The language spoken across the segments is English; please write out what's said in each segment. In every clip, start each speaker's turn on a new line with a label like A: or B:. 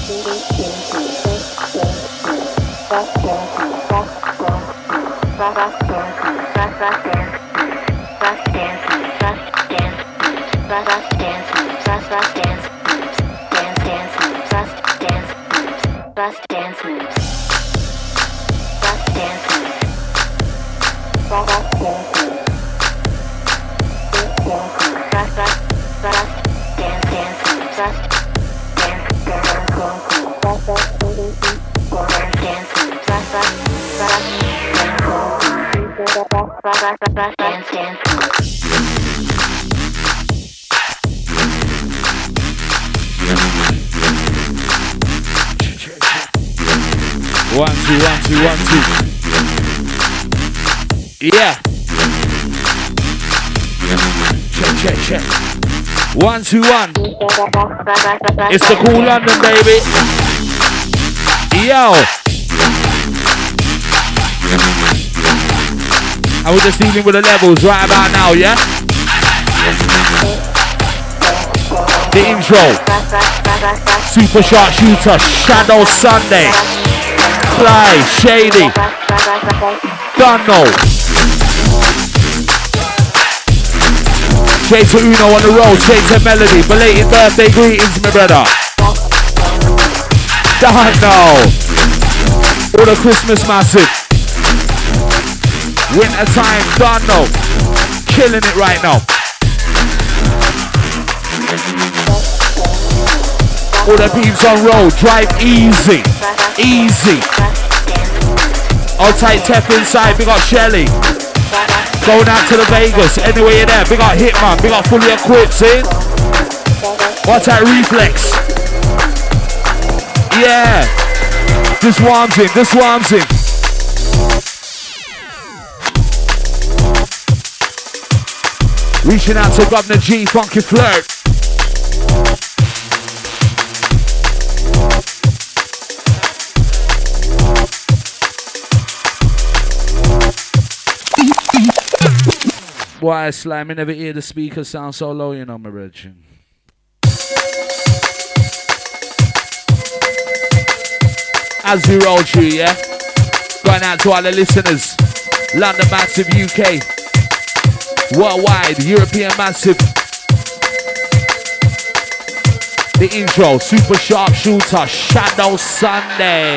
A: One, two. Yeah. Check. 1, 2, 1. It's the cool London, baby. Yo. And we're just dealing with the levels right about now, yeah? The intro. Super Sharp Shooter, Shadow Sunday. Fly, Shady. Dunno. Straight to Uno on the road, straight to Melody. Belated birthday greetings, my brother. Dunno. All the Christmas massive. Winter time, Dunno. Killing it right now. All the peeps on road, drive easy. All tight Tef inside, we got Shelly. Going out to the Vegas, anyway you're there. Big up Hitman, big up Fully Equipped, see? What's that Reflex? Yeah. This warms in. Reaching out to Governor G, Funky Flirt. Why, Slime, I never hear the speakers sound so low, you know, my brethren. As we roll through, yeah? Going out to all the listeners. London Massive UK. Worldwide, European Massive. The intro, Super Sharp Shooter, Shadow Sunday.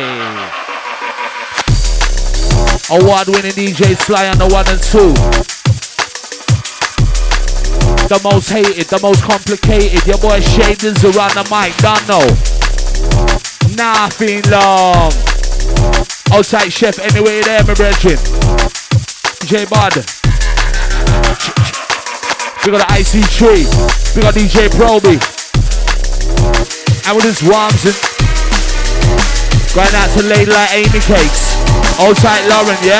A: Award-winning DJ Sly on the 1 and 2. The most hated, the most complicated. Your boy Shaders around the mic, don't know. Nothing long. Outside Chef, anyway there, my brethren. DJ Bud. We got the IC3. We got DJ Proby. And with his worms and going out to Lady like Amy Cakes. Outside Lauren, yeah?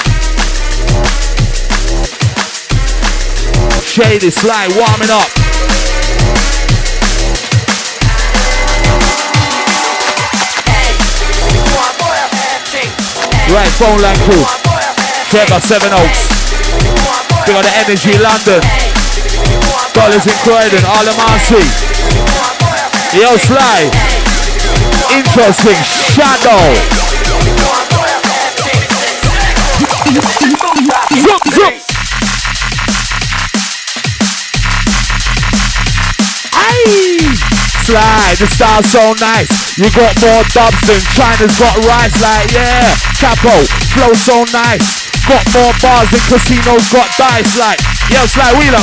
A: Shady, Sly, warming up. Right, phone line crew. Trevor, 7 Oaks. We got the Energy London. Dollars in Croydon, Alamansi. Yo, Sly. Interesting, Shadow. Zoop. Sly, the style's so nice. You got more dubs than China's got rice. Like, yeah, Capo, flow so nice. Got more bars than casinos got dice. Like, yo, Sly, wheeler.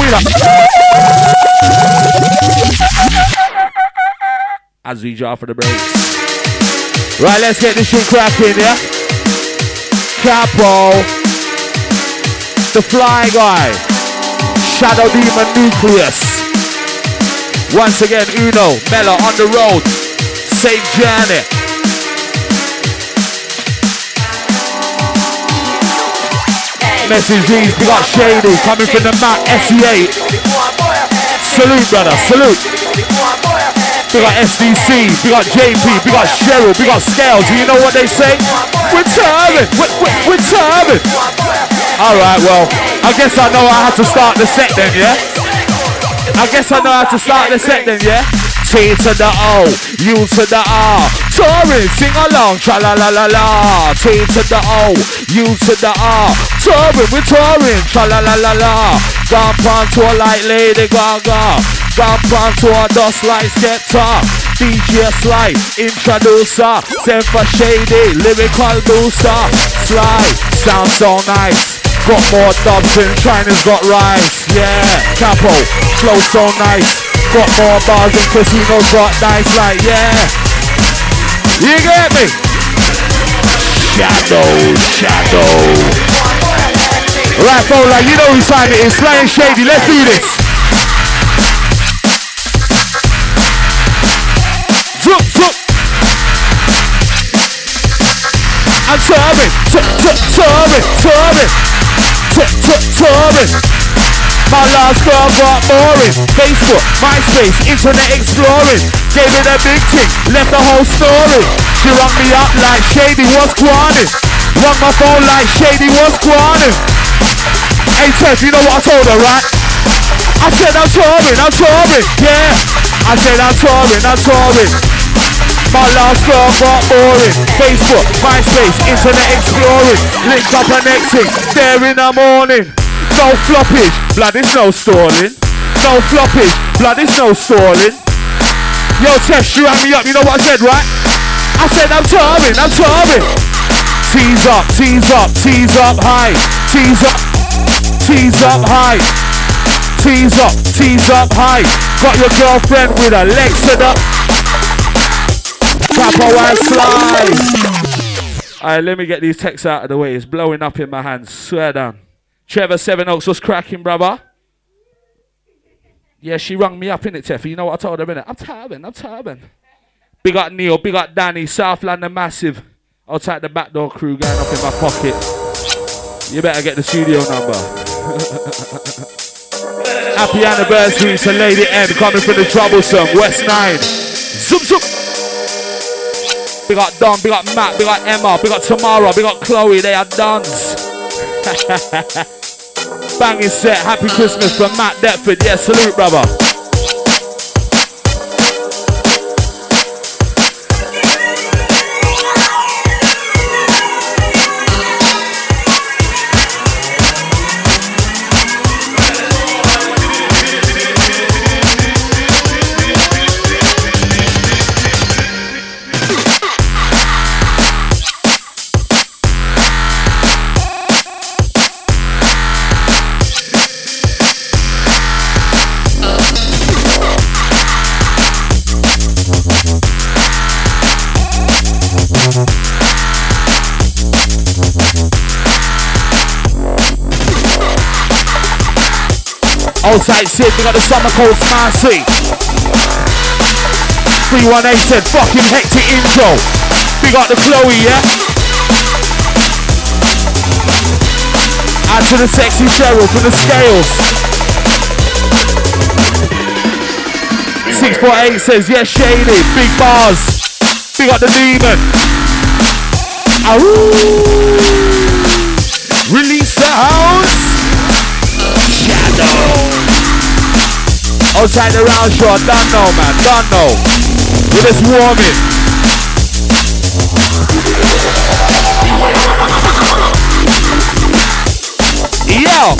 A: As we jar for the breaks. Right, let's get this shit cracking, yeah? Capo, the Fly Guy, Shadow Demon Nucleus. Once again, Uno, Mella on the road. Safe journey. Messages, we got Shady coming from the Mount SE8. Salute, brother, salute. We got SDC, we got JP, we got Cheryl, we got Scales. You know what they say? We're turning, we're turning. Alright, well, I guess I know I had to start the set then, yeah? I guess I know how to start the set then, yeah? T to the O, U to the R. Touring, sing along, tra la la la la. T to the O, U to the R. Touring, we're touring, tra la la la la. Gone on tour like Lady Gaga. Gone on tour, dust like Skepta. DJ Sly, introducer. Send for Shady, lyrical booster. Sly, sound so nice. Got more dubs than China's got rice. Yeah, Capo, flow so nice. Got more bars than Casino's got nice. Like, yeah. You get me? Shadow. Right, Fola, you know whose time it is. Sly and Shady, let's do this. Zoop. I'm turbing. My last girl got boring. Facebook, MySpace, internet exploring. Gave it a big tick, left the whole story. She rung me up like Shady was crying. Rung my phone like Shady was crying. Hey Tess, you know what I told her, right? I said I'm touring, yeah. I said I'm touring. My last girl got boring. Facebook, MySpace, internet exploring. Link up connecting, there in the morning. No floppage, blood is no stalling. No floppage, blood is no stalling. Yo Tess, you rang me up, you know what I said, right? I said I'm touring. Tease up high. Tease up high. Got your girlfriend with her legs to the Capo and Slice. Alright, let me get these texts out of the way. It's blowing up in my hands. Swear down. Trevor Seven Oaks, what's cracking, brother? Yeah, she rung me up, innit, Teffy? You know what I told her, innit? I'm turbing. Big up Neil, big up Danny, South London Massive. I'll take the backdoor crew going up in my pocket. You better get the studio number. Happy anniversary to Lady N, coming from the Troublesome, West 9. Zoop. Big up Don, big up Matt, big up Emma, big up Tamara, big up Chloe, they are duns. Banging set, happy Christmas from Matt Deptford, yeah, salute brother. Outside Sid, we got the Summer Cold Smarty. 318 said, fucking hectic intro. We got the Chloe, yeah? Add to the sexy Cheryl for the scales. 648 says, yes, Shady, big bars. We got the demon. Ooh. Release the house. Shadow. Outside the round shot, don't know, man, don't know. We're just warming. Yo.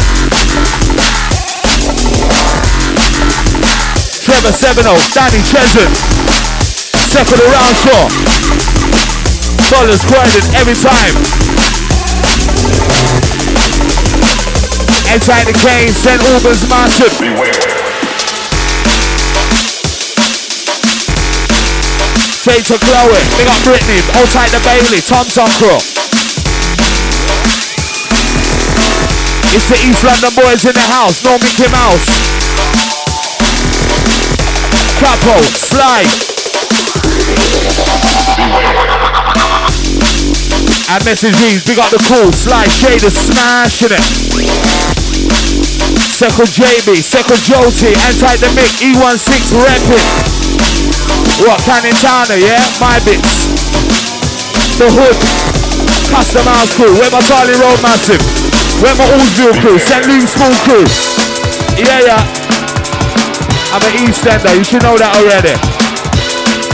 A: Trevor 7-0, Danny Chesson. Second round shot. Dollars grinding every time. Inside the cane, St. Albans Massive. Say to Chloe, big up Brittany, outside the Bailey, Tom's Uncle. It's the East London boys in the house, no Mickey Mouse. Capo, Sly. And message reads, big up the cool, Sly, Shader, smashing it. Second JB, second Joti, anti the Mick, E16 repping. What, Canning Towner, yeah? My bits. The Hood, Custom House crew, where my Charlie Road Massive, where my Allsville crew, St. Luke's School crew. Yeah. I'm an East Ender, you should know that already.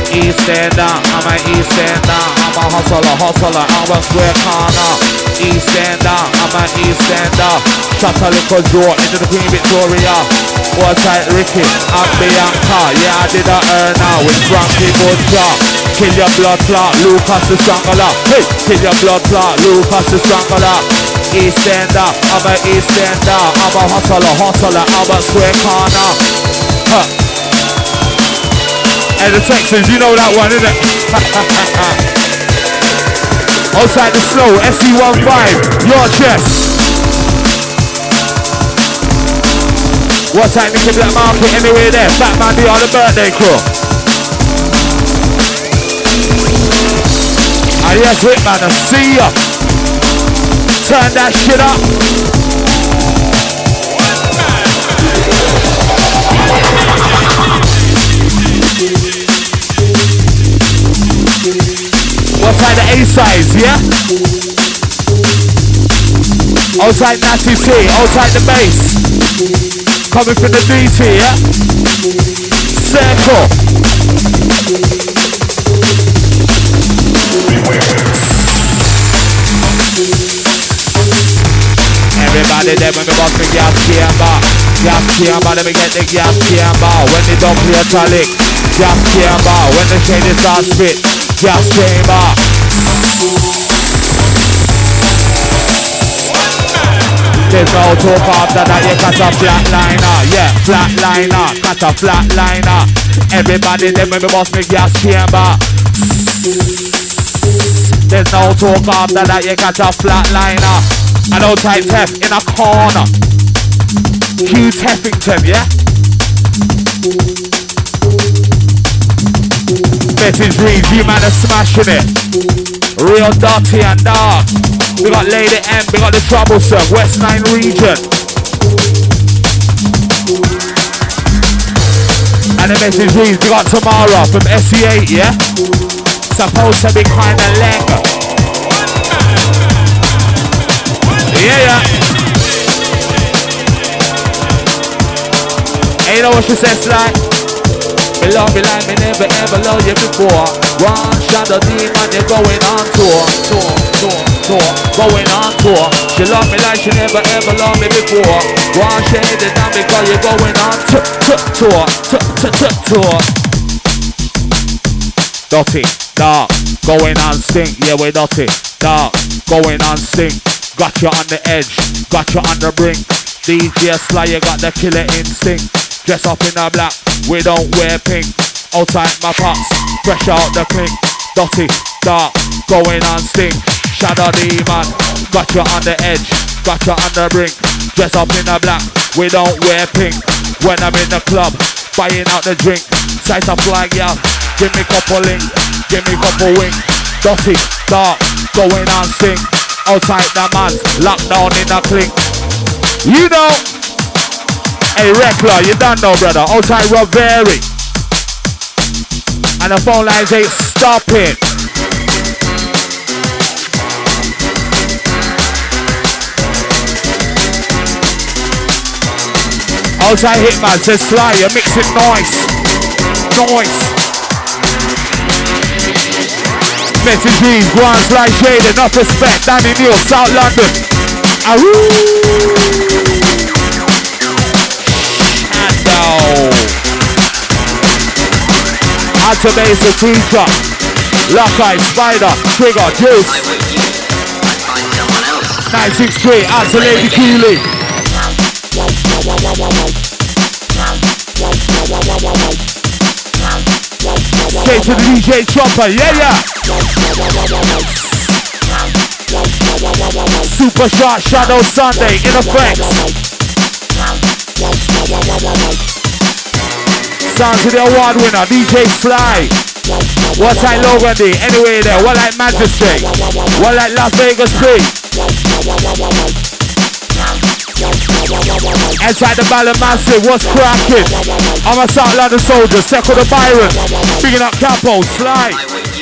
A: East Ender, I'm a East Ender. I'm a hustler, I'm a square corner. East Ender, I'm a East Ender. Shot a little draw into the Queen Victoria. What's like Ricky and Bianca? Yeah, I did a earner with Frankie Butcher. Kill your blood clot, Lucas the Strangler. Hey, kill your blood clot, Lucas the Strangler. East Ender, I'm a East Ender. I'm a hustler, I'm a square corner. Huh. And the Texans, you know that one, innit? Outside the slow, SC15, your chest. What's that Nicky Black Market anyway there? Batman D on the birthday crew. And yes, Whitman, I see ya. Turn that shit up. Outside the A-sides, yeah? Outside Natty T, outside the bass. Coming from the DT, yeah? Circle. Everybody there when we bust the gas chamber. Gas chamber, let me get the gas chamber. When they don't play a talic, gas chamber. When the shade start spit, gas chamber. There's no talk after that, you got a flatliner. Yeah, flatliner, got a flatliner. Everybody there when we bust the gas chamber. There's no talk after that, you got a flatliner. And outside Tef in a corner. Hugh Teffington, yeah? Message reads, you man are smashing it. Real dirty and dark. We got Lady M, we got the Troublesome, West 9 region. And the message reads, we got Tamara from SC8, yeah? Supposed to be kinda leng. Yeah. And you know what she says like? Me love me like me never ever loved you before. One shot of demon, you're going on tour. Going on tour. She love me like she never ever loved me before. One shade it down because you're going on tour. Dirty, dark, going on stink. Yeah, we're dirty, dark, going on stink. Got you on the edge, got you on the brink. DJ Sly, you got the killer instinct. Dress up in the black, we don't wear pink. Outside my pops, fresh out the clink. Dirty, dark, going on stink. Shadow demon, got you on the edge, got you on the brink. Dress up in the black, we don't wear pink. When I'm in the club, buying out the drink. Sight a flag, yeah, give me couple link, give me couple wink. Dirty, dark, going on stink. Outside the man, locked down in a clink. You know, hey Rekla, you don't know brother. Outside Rob Very. And the phone lines ain't stopping. Outside Hitman says Sly, you're mixing noise. Message reads, Grand Sly Shade, enough respect. Danny Neal, South London. Ahoo! Shadow. Activate the teacher. Lockeye, Spider, Trigger, Juice. 963, out to Lady Keely. Straight to the DJ Chopper, yeah. Super Shot Shadow Sunday in effect. Sounds to the award winner, DJ Fly. What like Logan D? Anyway there, what like Majesty? What like Las Vegas P? Inside the Ballon Massive, what's cracking? I'm a South London soldier, Second the Byron. Picking up Capo, Sly.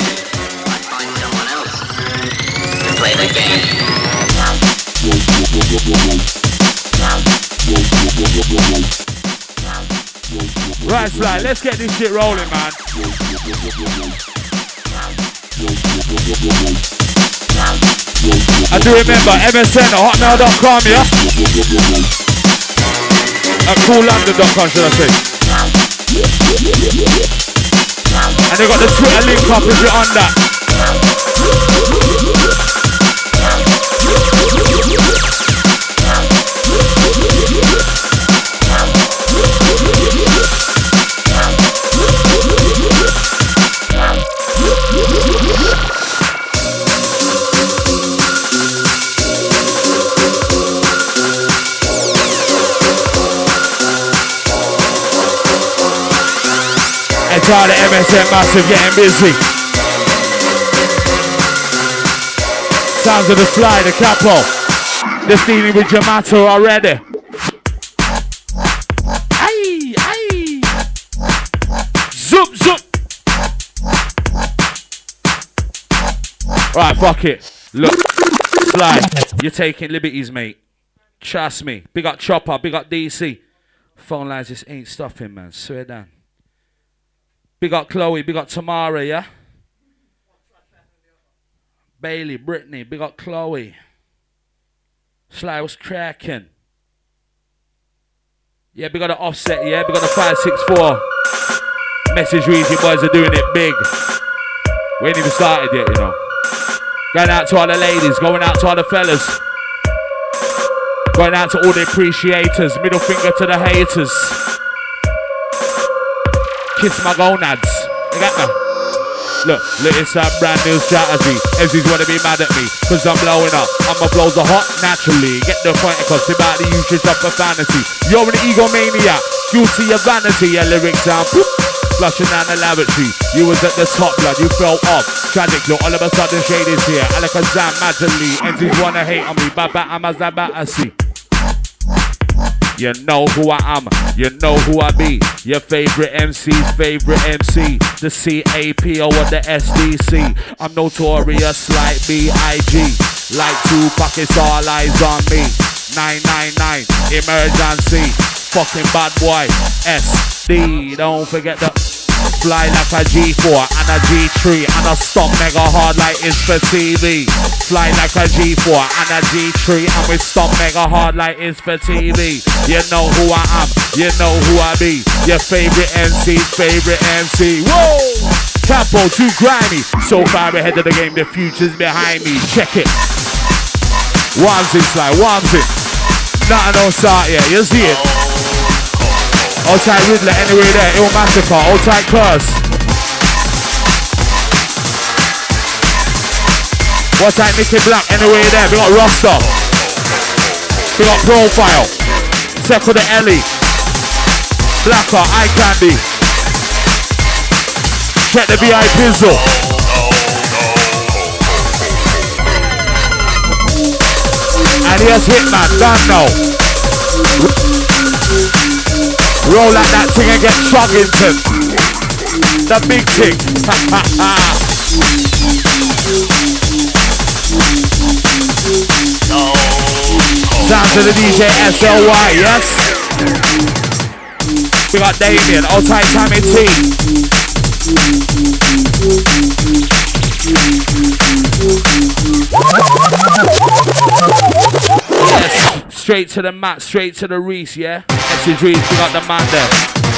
B: Play the game.
A: Right, Sly, let's get this shit rolling, man. I do remember MSN at hotmail.com, yeah? At coollondon.com, should I say? And they got the Twitter link up if you're on that. All the MSN massive getting busy. Sounds of the Sly, the capo. They're dealing with Jamato already. Aye, aye. Zoop, zoop. Right, fuck it. Look, Sly, you're taking liberties, mate. Trust me. Big up Chopper, big up DC. Phone lines just ain't stuffing, man. Swear down. Big up Chloe, big up Tamara, yeah? Bailey, Brittany, big up Chloe. Sly was cracking. Yeah, big up the Offset, yeah? Big up the 564. Message reads, you boys are doing it big. We ain't even started yet, you know. Going out to all the ladies, going out to all the fellas. Going out to all the appreciators, middle finger to the haters. Kiss my gonads. You got me? Look, it's a brand new strategy. MCs wanna be mad at me, cause I'm blowing up. And my flows are hot naturally. Get the point across, they about to use your shop for fantasy. You're an egomaniac, guilty of vanity. Your lyrics sound poop, flushing down the lavatory. You was at the top, blood, you fell off. Tragic, look, all of a sudden shade is here. Alakazam, magically. MCs wanna hate on me, but I'm as that see. You know who I am, you know who I be. Your favorite MC's favorite MC. The CAPO or the SDC. I'm notorious like B.I.G. Like Tupac, it's all eyes on me. 999, emergency. Fucking bad boy, SD. Don't forget the fly like a G4 and a G3. And I stop mega hard like it's for TV. Fly like a G4 and a G3. And we stop mega hard like it's for TV. You know who I am, you know who I be. Your favorite MC's favorite MC. Whoa! Capo, too grimy. So far ahead of the game, the future's behind me. Check it. Warms it, Sly, warms it. Nothing on start yet, you see it? Outside Riddler, anyway there, Ill Massacre, outside Curse. Outside Nicky Black, anyway there, we got Roster. We got Profile. Second to Ellie. Blacker, Eye Candy. Check the VI Pizzle. And here's Hitman, done now. Roll like that thing and get Chuggington. The big thing. Sounds of the DJ SLY, yes? We got Damien, outside Tammy T. Yes, straight to the mat, straight to the Reese, yeah? Message Reese, we got the man there.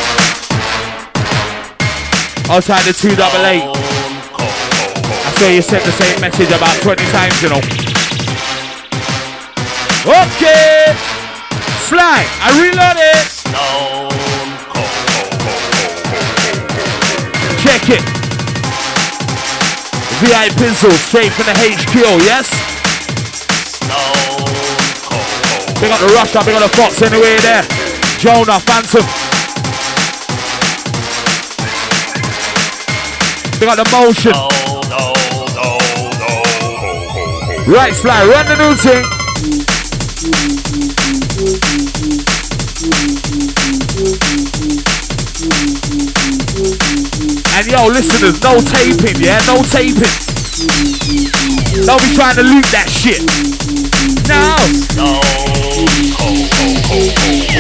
A: Outside the 288. I saw you sent the same message about 20 times, you know. Okay! Sly, I reload it! Check it. VI Pencil, straight from the HQ, yes? Big up the Russia, big up the Fox, anyway there. Jonah, Phantom. Big up the Motion. Right, Sly, run the new thing. And yo, listeners, no taping, yeah? No taping. Don't be trying to loot that shit. No.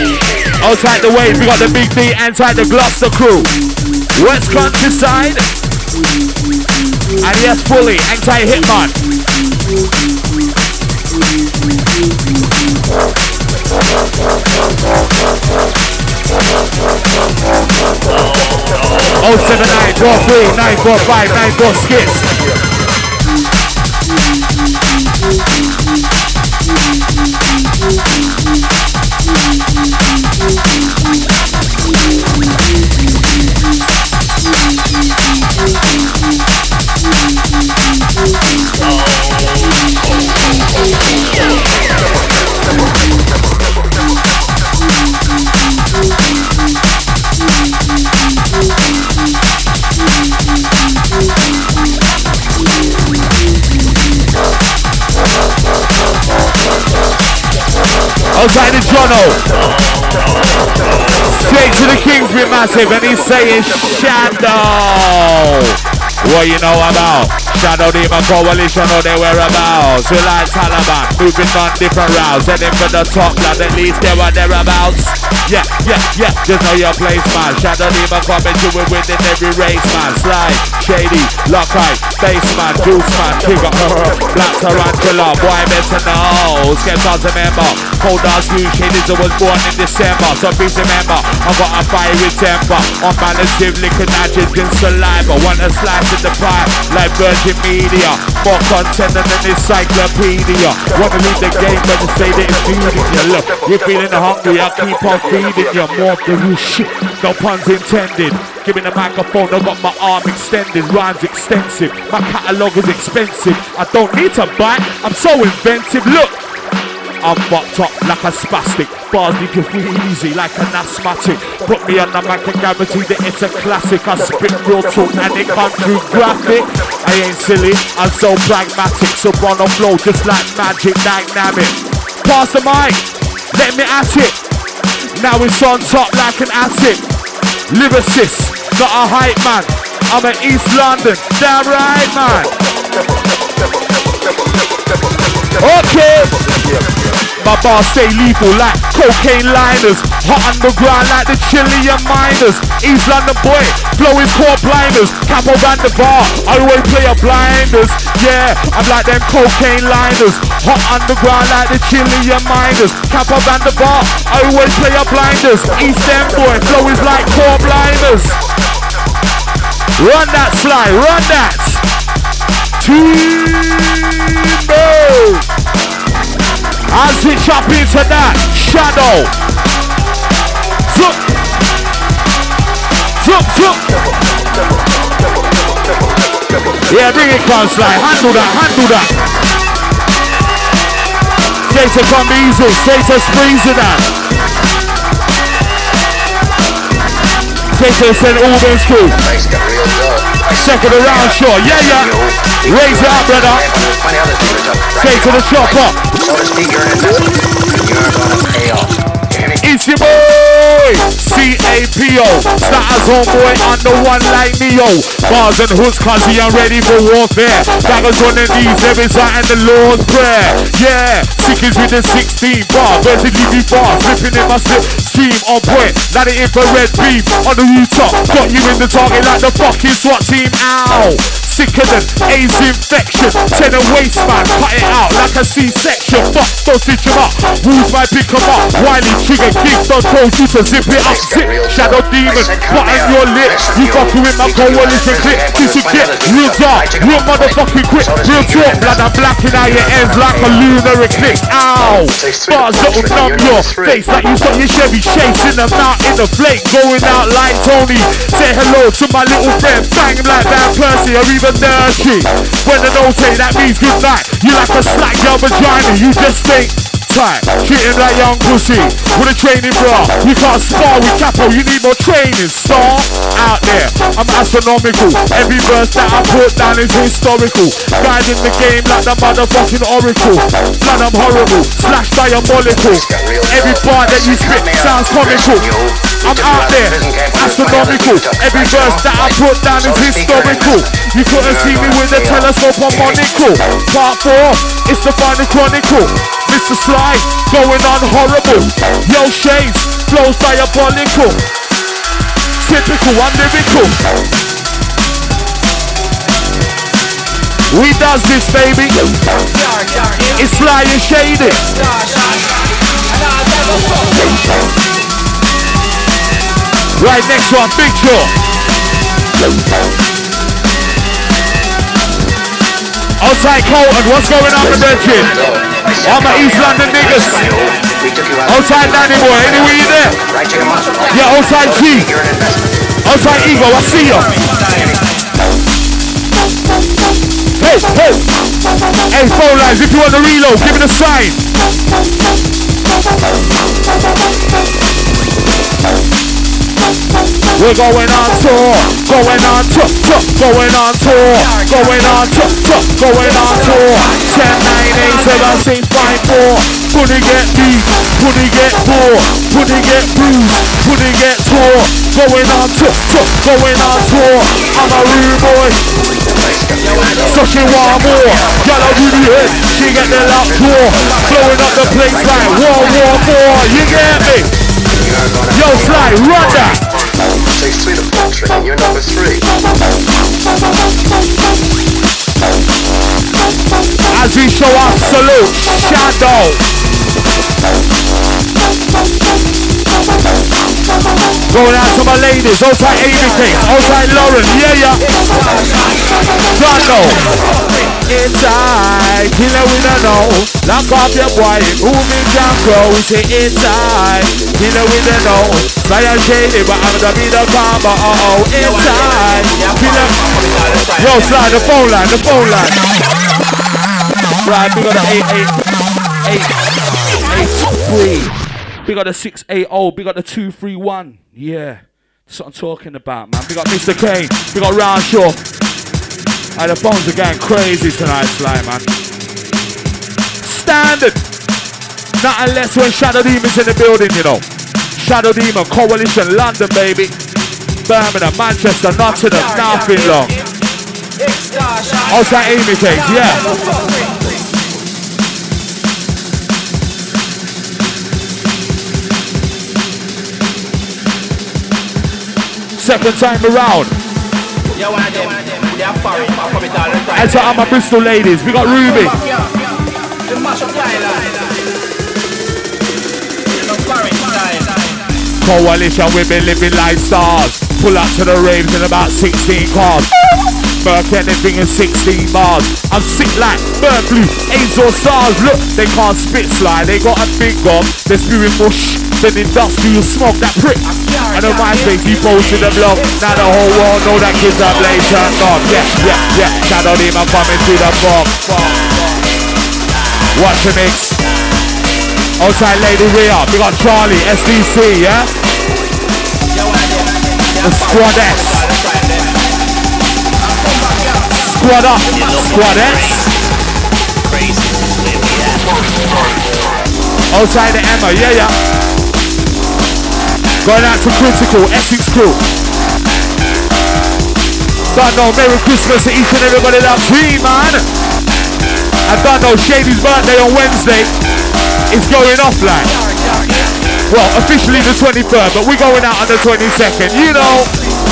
A: Outside the wave, we got the Big D, inside the Gloucester crew. West Countryside. And yes, fully, anti-hitman. Oh 7943 945 94 skits. Outside the Jono. Straight to the Kingsbury Massive, and he's saying Shadow. What you know about? Shadow Demon Coalition or their whereabouts. We like Taliban, moving on different routes. Heading for the top, lad, at least they were thereabouts. Yeah, just know your place, man. Shadow Demon coming to it within every race, man. Slide, Shady, Lockhite, Baseman, Gooseman, Trigger, Black Tarantula, boy better know. Sketch us remember, Cold Dance Blue, Shady was born in December. So please remember, I got a fiery temper. Unbalanced liquid nitrogen saliva. Want a slice of the pie, like Virgin Media. More content than an encyclopedia. Wanna leave the game, but to say that it's feeding you. Look, you're feeling hungry, I keep on feeding you. More of the shit, no puns intended. Give me the microphone, I got my arm extended. Rhymes extensive, my catalogue is expensive. I don't need to buy, I'm so inventive. Look, I'm fucked up like a spastic. Bars need to feel easy like an asthmatic. Put me on the mic and guarantee that it's a classic. I spit real talk and it comes through graphic. I ain't silly, I'm so pragmatic. So run on flow just like magic dynamic. Pass the mic, let me at it. Now it's on top like an attic. Lyricist, not a hype man. I'm in East London, damn right man. Okay. My bars stay lethal like cocaine liners. Hot underground like the Chilean miners. East London boy, flowing core blinders. Capo van the bar, I always play a blinders. Yeah, I'm like them cocaine liners. Hot underground like the Chilean miners. Capo van the bar, I always play a blinders. East End boy, flow is like core blinders. Run that slide, run that. Team as we chop into that Shadow. Zoop. Zoop, zoop. Yeah, bring it, Conslide. Handle that. Status come easy. Status freezing that. Status and Auburn School. Second around, sure. Yeah. Raise it up, brother. Take to the chopper. It's your boy, C-A-P-O. Status homeboy under one like Neo. Bars and hoods, cuzzy, I'm ready for warfare. Daggers on the knees, every sight and the Lord's prayer. Yeah, sickers with the 16 bar. Vertically be far, slipping in my slip stream on point. Like the infrared beam on the rooftop. Got you in the target like the fucking SWAT team. Ow! Sicker than AIDS infection. Tenor waistman, cut it out like a C-section. Fuck, don't stitch him up. Rules might pick him up. Wiley trigger, King don't told you to zip it up. Zip, Shadow Demon, button your lip. You fucking with my coalition clip. This is get real dark, real motherfucking quick. Real talk, blood I'm blacking out your ends like a lunar eclipse. Ow! Bars that'll numb your face like you saw your Chevy chasing them out in the flake. Going out like Tony. Say hello to my little friend. Bang him like Van Persie or even Dirty. When the no say that means good night. You like a slack your vagina. You just think tight. Treat him like young pussy with a training bra. You can't spar with Capo, you need more training. Star out there, I'm astronomical. Every verse that I put down is historical. Guiding the game like the motherfucking oracle. Blood, I'm horrible, slashed by a molecule. Every bar that you spit sounds comical. I'm out there, astronomical. Every verse that I put down is historical. You couldn't see me with a telescope on monocle. Part 4, it's the final chronicle. Mr. Sly, going on horrible. Yo, Shades, flows diabolical. Typical, I'm lyrical. We does this, baby. It's Sly and Shady. Right, next one, Big Jaw. Outside Colton, what's going on with Reggie? All my East London niggas. Outside Danny Boy, anywhere you there? Yeah, outside G. Outside Ego, I see you. Hey, hey. Hey, phone lines, if you want to reload, give me the sign. We're going on tour, going on tour, going on tour, going on tour, going on tour. 10, 9, 8, 7, 6, 5, 4. Couldn't get beat, couldn't get poor, couldn't get bruised, couldn't get tore. Going on tour, going on tour. I'm a rude boy, so she want more. Y'all are really hit, she get the lock door. Blowing up the place like World War 4. You get me? Yo, Sly, run that.
C: Takes 3 to poultry, and you're number 3.
A: As we show off, salute, Shadow. Going out to my ladies, outside Amy King, outside Lauren, yeah. Shadow. Inside, killer we don't know. Lock off your boy, who me can crow. Say inside, killer we don't know. Fly and Shady, but I'm gonna be the combo. Inside, killer. Yo, Slide, the phone line. Right, we got the 88883. We got the 680. We got the 231. Yeah, that's what I'm talking about, man. We got Mr. Kane. We got Roundshaw. Hey, the phones are going crazy tonight, Sly, man. Standard. Not unless when Shadow Demon's in the building, you know. Shadow Demon, Coalition, London, baby. Birmingham, Manchester, Nottingham, nothing long. Outside Amy Cakes, yeah. Second time around. And so I'm my Bristol ladies. We got Ruby. Coalition, we've been living like stars. Pull up to the raves in about 16 cars. Merc anything in 16 bars. I'm sick like bird flu, AIDS or SARS. Look, they can't spit Sly. They got a big gob. They're spewing mush. Then industrial smoke that prick. And on my face he posted the blog. Now the whole world know that kids are blazed turned off. Yeah. Shadow Demon coming to the bomb. Watch the mix. Outside Lady Rhea. We got Charlie, SDC, yeah? The Squad S. Squad up. Squad S. Outside the Emma, yeah. Going out to Critical, Essex Crew. Don't know, Merry Christmas to each and everybody loves me, man. I don't know, Shady's birthday on Wednesday is going off like. Well, officially the 23rd, but we're going out on the 22nd, you know.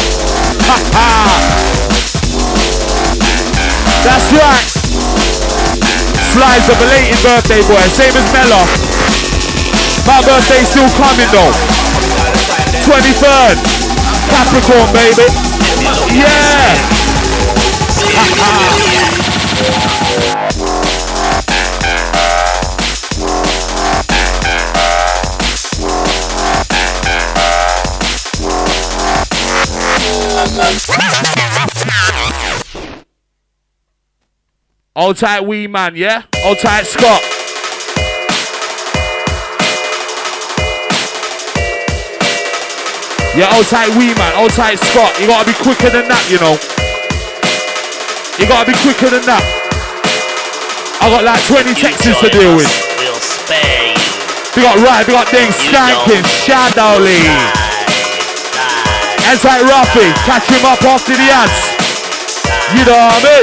A: That's right. Sly's a belated birthday boy, same as Mella. My birthday's still coming though. 23rd, Capricorn, baby. Yeah. Hold tight, wee man, yeah? Hold tight, Scott. Yeah, hold tight, wee man. Hold tight, Scott. You gotta be quicker than that, you know. You gotta be quicker than that. I got like 20 texts to deal with.
B: We'll spare you.
A: We got Ryan, we got Ding, Skanking, Shadowly. Inside Ruffy, catch him up after the ads. You know what I mean?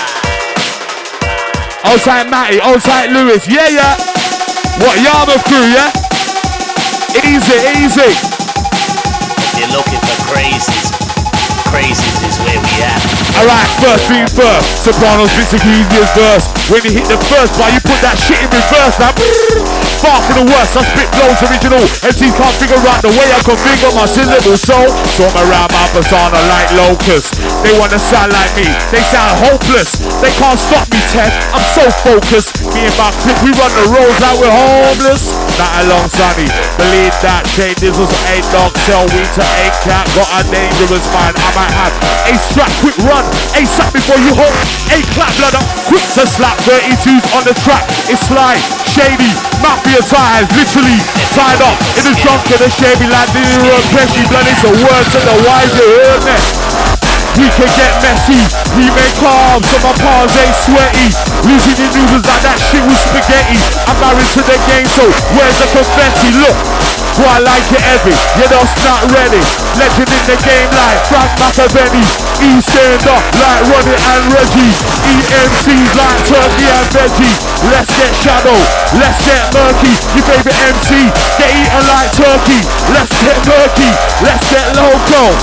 A: Outside Matty, outside Lewis, yeah. What, Yarmouth crew, yeah? Easy.
B: If you're looking for crazies, crazies is where we at.
A: Alright, first thing first. Sopranos, Mr. Easiest verse. When you hit the first bar, you put that shit in reverse. Now, far from the worst. I spit flows original. MCs can't figure out the way I configure my syllable soul. So I'm around my persona like locusts. They wanna sound like me. They sound hopeless. They can't stop me, Ted. I'm so focused. Me and my clique, we run the roads like we're homeless. Not along Sonny. Believe that J Dizzles, A dog, tell we to A cat. Got a dangerous mind. I might have a strap, quick run. A slap before you hold. A clap, blood up. Quick to slap. 32s on the track. It's Sly, Shady, Mafia ties. Literally tied up in the trunk of the Shady like the Pesci. Blood, it's a word to the wise. You heard me? We can get messy, we make carbs so my palms ain't sweaty. Losing your noodles like that shit was spaghetti. I'm married to the game, so where's the confetti? Look, boy, I like it heavy, you're just not ready. Legend in the game like Frank McAvenny. E-stand up like Ronnie and Reggie. EMCs like Turkey and Veggie. Let's get shadow, let's get murky. Your favorite MC, get eaten like turkey. Let's get murky, let's get loco.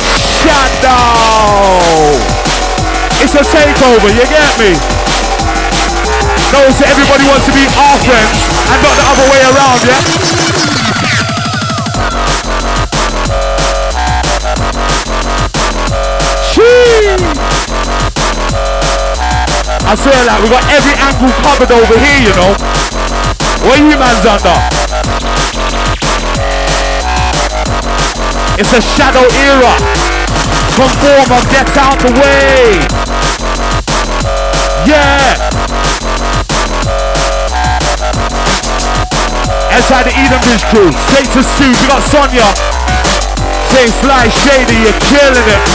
A: Shadow. It's a takeover, you get me? Notice that everybody wants to be our friends and not the other way around, yeah? Shee! I swear like we got every angle covered over here, you know. What are you man's under? It's a shadow era. Conform and get out the way. Yeah. Outside the Eden Bridge crew, straight to Stu. We got Sonia. Say Sly, Shady, you're killing it.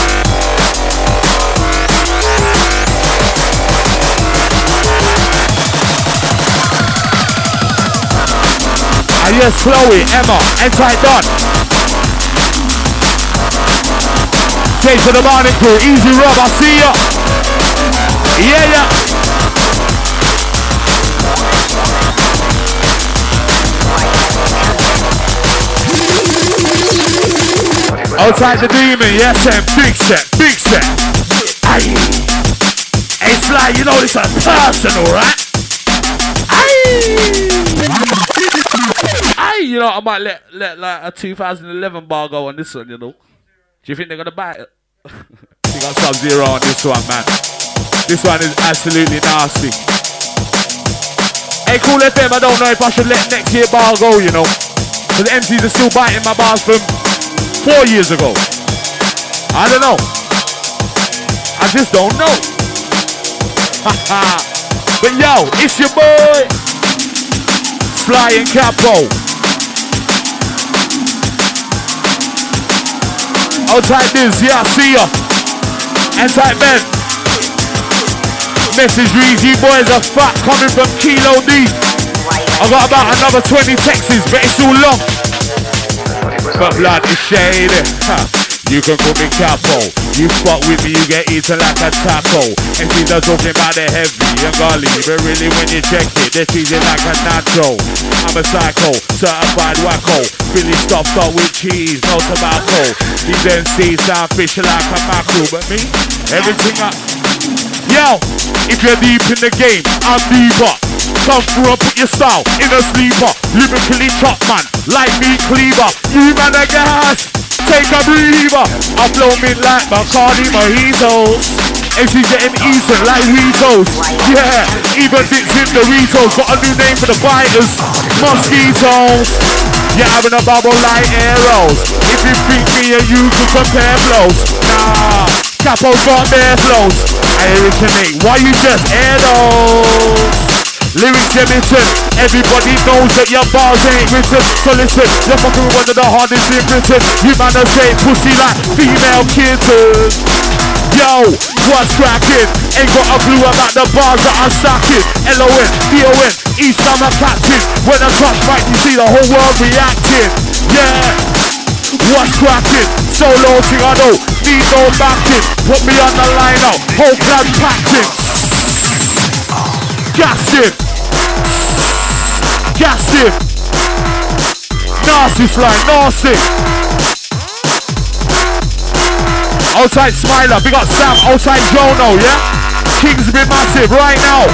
A: And yes, Chloe, Emma, Anti-Don. Take to the morning crew, Easy Rob, I see ya. Yeah, yeah. Outside the demon, yes, and big set, big set. Aye. Hey, Sly, you know this is personal, right? Aye. Aye, you know, I might let like a 2011 bar go on this one, you know. Do you think they're gonna buy it? You got Sub-Zero on this one, man. This one is absolutely nasty. Hey, Cool FM, I don't know if I should let next year bar go, you know. Because the MCs are still biting my bars from 4 years ago. I don't know. I just don't know. But yo, it's your boy Flying Capo. Outside this, yeah, I see ya. Inside Ben. Message reads, you boys are fat coming from Kilo D. I got about another 20 texts, but it's all long. But blood is shady. You can call me Capo. You fuck with me, you get eaten like a taco. And see they're talking about the heavy and gully, but really when you check it, they're treated like a nacho. I'm a psycho, certified wacko. Philly stuff start with cheese, no tobacco. These MCs sound fish like a mackerel, but me, everything up. Yo, if you're deep in the game, I'm deeper. Come through and put your style in a sleeper. Lyrically chop man, like me cleaver. You man a gas, take a breather. I flow me like Bacardi mojitos. And she's getting eaten like Ritos. Yeah, even Dicks in Doritos. Got a new name for the biters, mosquitoes. You're having a bubble like arrows. If you think me and you could compare flows, nah, Capo's got bare flows. I originate, why you just air those? Lyrics emitting, everybody knows that your bars ain't written. So listen, you're fucking with one of the hardest in Britain. You man are saying pussy like female kittens. Yo, what's cracking? Ain't got a clue about the bars that I'm stacking. LON, DON, each time I'm catching. When I touch mic, you see the whole world reacting. Yeah, what's cracking? Solo thing I know, need no backing. Put me on the line out, whole clan packing. Gas it. Gas it. Nasty slime, nasty. Outside Smiler, big up Sam, outside Jono, yeah? Kingsby massive right now.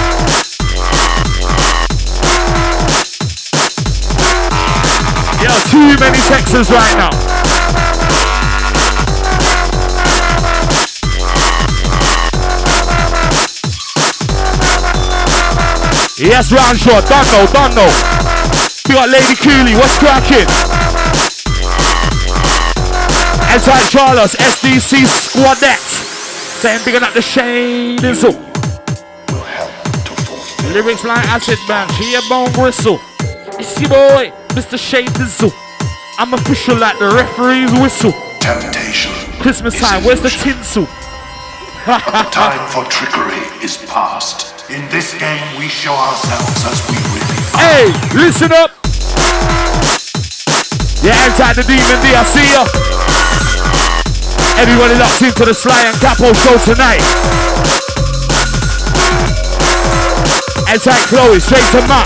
A: Yo, too many Texans right now. Yes, round shot, don't know. We got Lady Cooley, what's cracking? Inside Charles, SDC Squadette. Saying big up the Shane and so. Lyrics like acid man, she a bone bristle. It's your boy, Mr. Shane Dizzle. I'm official like the referee's whistle.
D: Temptation.
A: Christmas time, where's the tinsel?
D: Time for trickery is past. In this game, we show ourselves as we really are.
A: Hey, listen up. Yeah, inside the Demon D, I see ya. Everybody locked into the Sly and Capo show tonight. Inside Chloe, straight to Matt.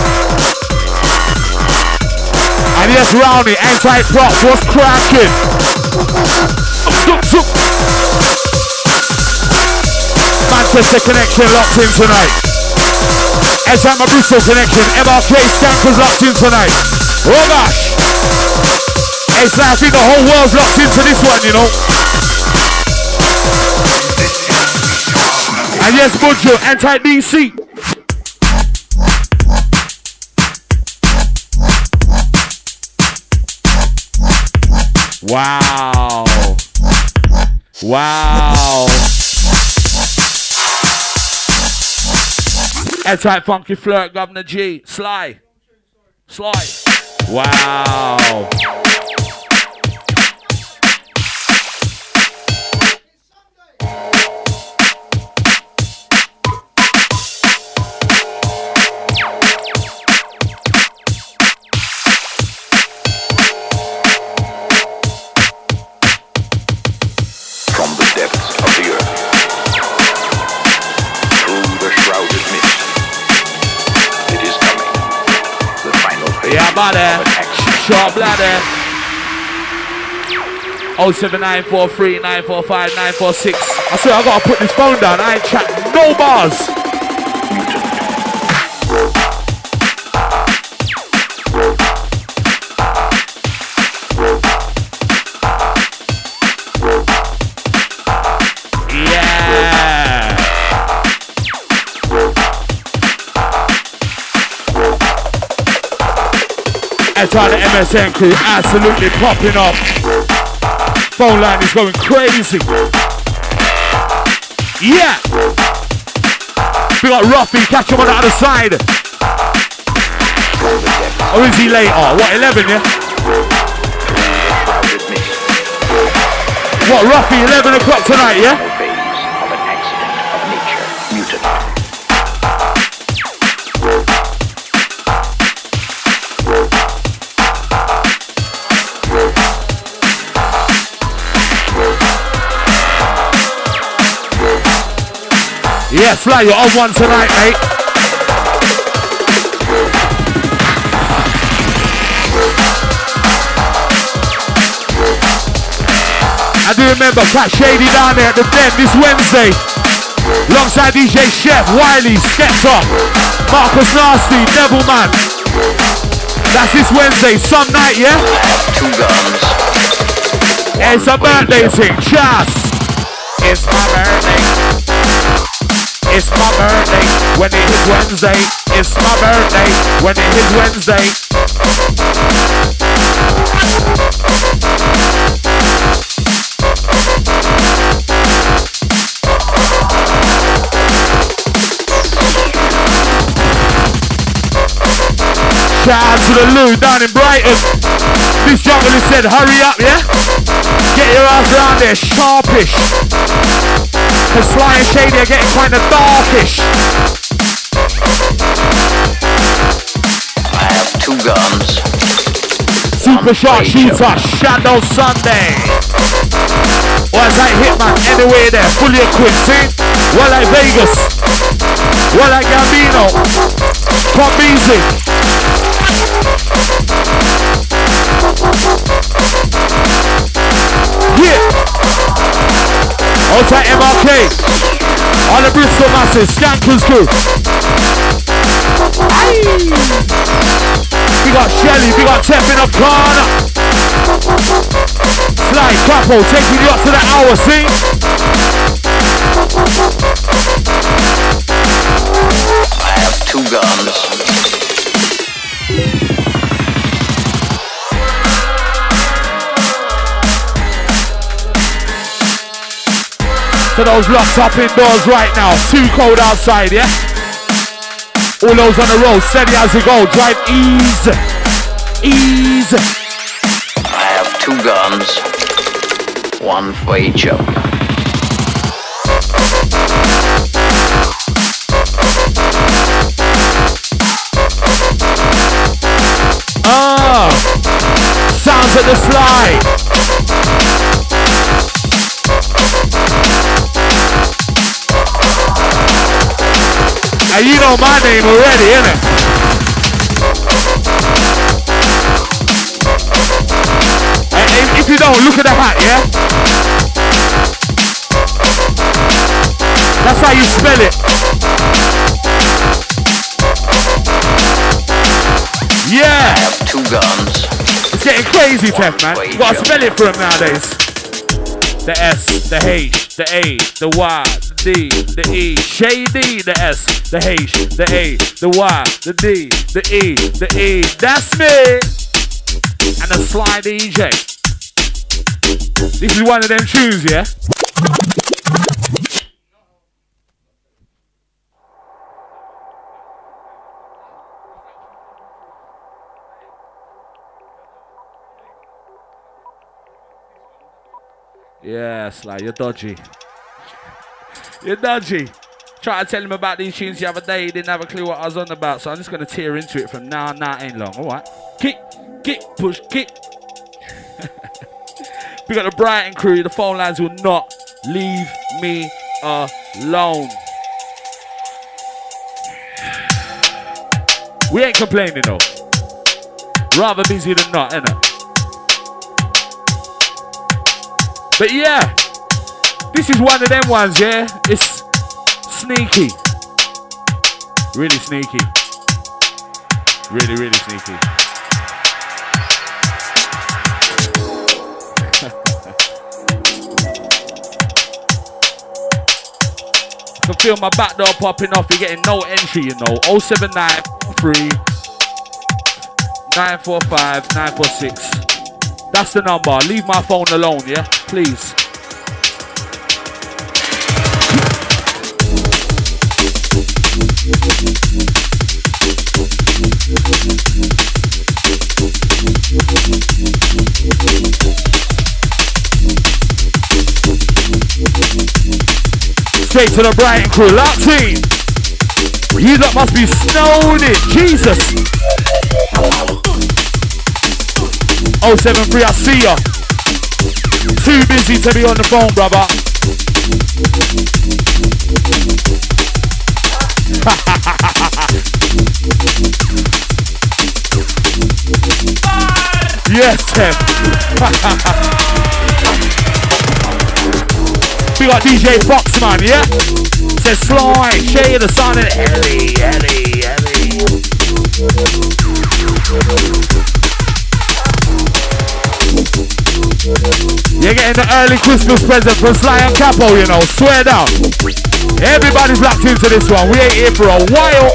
A: And yes, Rowney, inside Props, what's cracking? Manchester Connection locked in tonight. Inside my Bristol Connection, MRK Skankers locked in tonight. Oh gosh. It's like I think the whole world's locked into this one, you know. And yes, Budjo, anti-DC. Wow. Wow. Anti-funky flirt, Governor G. Sly. Wow. Short bladder. 07943 945 946. I swear I gotta put this phone down. I ain't chatting no bars. That's how the MSN crew absolutely popping up. Phone line is going crazy. Yeah. We got Ruffy, catch him on the other side. Or is he later? What, 11, yeah? What, Ruffy, 11 o'clock tonight, yeah? Yeah, Fly, you're on one tonight, mate. I do remember Cat Shady down there at the Den this Wednesday. Alongside DJ Chef, Wiley, Skepta, Marcus Nasty, Devilman. That's this Wednesday, some night, yeah?
B: 2 guns.
A: It's a birthday thing, Chas. It's my birthday. It's my birthday when it is Wednesday. It's my birthday when it is Wednesday. Shout out to the Lou down in Brighton. This jungle has said, hurry up, yeah? Get your ass around there, sharpish. Cause Sly and Shady are getting kind of darkish.
B: I have 2 guns.
A: Super Shark Shooter, Shadow Sunday. What's that Hitman? Anyway there, fully equipped, see? Well like Vegas. Well like Gambino. Come easy. Yeah. Outside MRK. On the Bristol masses. Skankers crew. Aye. We got Shelly. We got Tef in the corner. Sly Capo taking you up to the hour. See?
B: I have 2 guns.
A: To those locked up indoors right now, too cold outside, yeah? All those on the road, steady as you go, drive easy, easy.
B: I have 2 guns, 1 for each of you.
A: Sounds at the slide. And you know my name already, innit? And if you don't, look at the hat, yeah? That's how you spell it. Yeah!
B: I have 2 guns.
A: It's getting crazy, Tef, man. You gotta spell it for him nowadays. The S, the H, the A, the Y, the D, the E. Shady, the S, the H, the A, the Y, the D, the E, the E. That's me! And the Sly DJ. This is one of them tunes, yeah? Yeah, Sly, you're dodgy. You're dodgy. Try to tell him about these tunes the other day, he didn't have a clue what I was on about, so I'm just going to tear into it from now on. Now, ain't long. Alright. Kick, push, kick. We got the Brighton crew, the phone lines will not leave me alone. We ain't complaining though. Rather busy than not, innit? But yeah, this is one of them ones, yeah? It's sneaky. Really sneaky. Really, really sneaky. I can feel my back door popping off. You're getting no entry, you know. 0793 945 946. That's the number. Leave my phone alone, yeah? Please. Straight to the Brighton crew. Locked in. You lot must be snowed in. Jesus. 073, I see ya. Too busy to be on the phone, brother. Yes, Tim. We got DJ Foxman, yeah? Says Sly, Shay the Sun and Ellie. You're getting the early Christmas present from Sly and Capo, you know, swear down. Everybody's locked into this one. We ain't here for a while.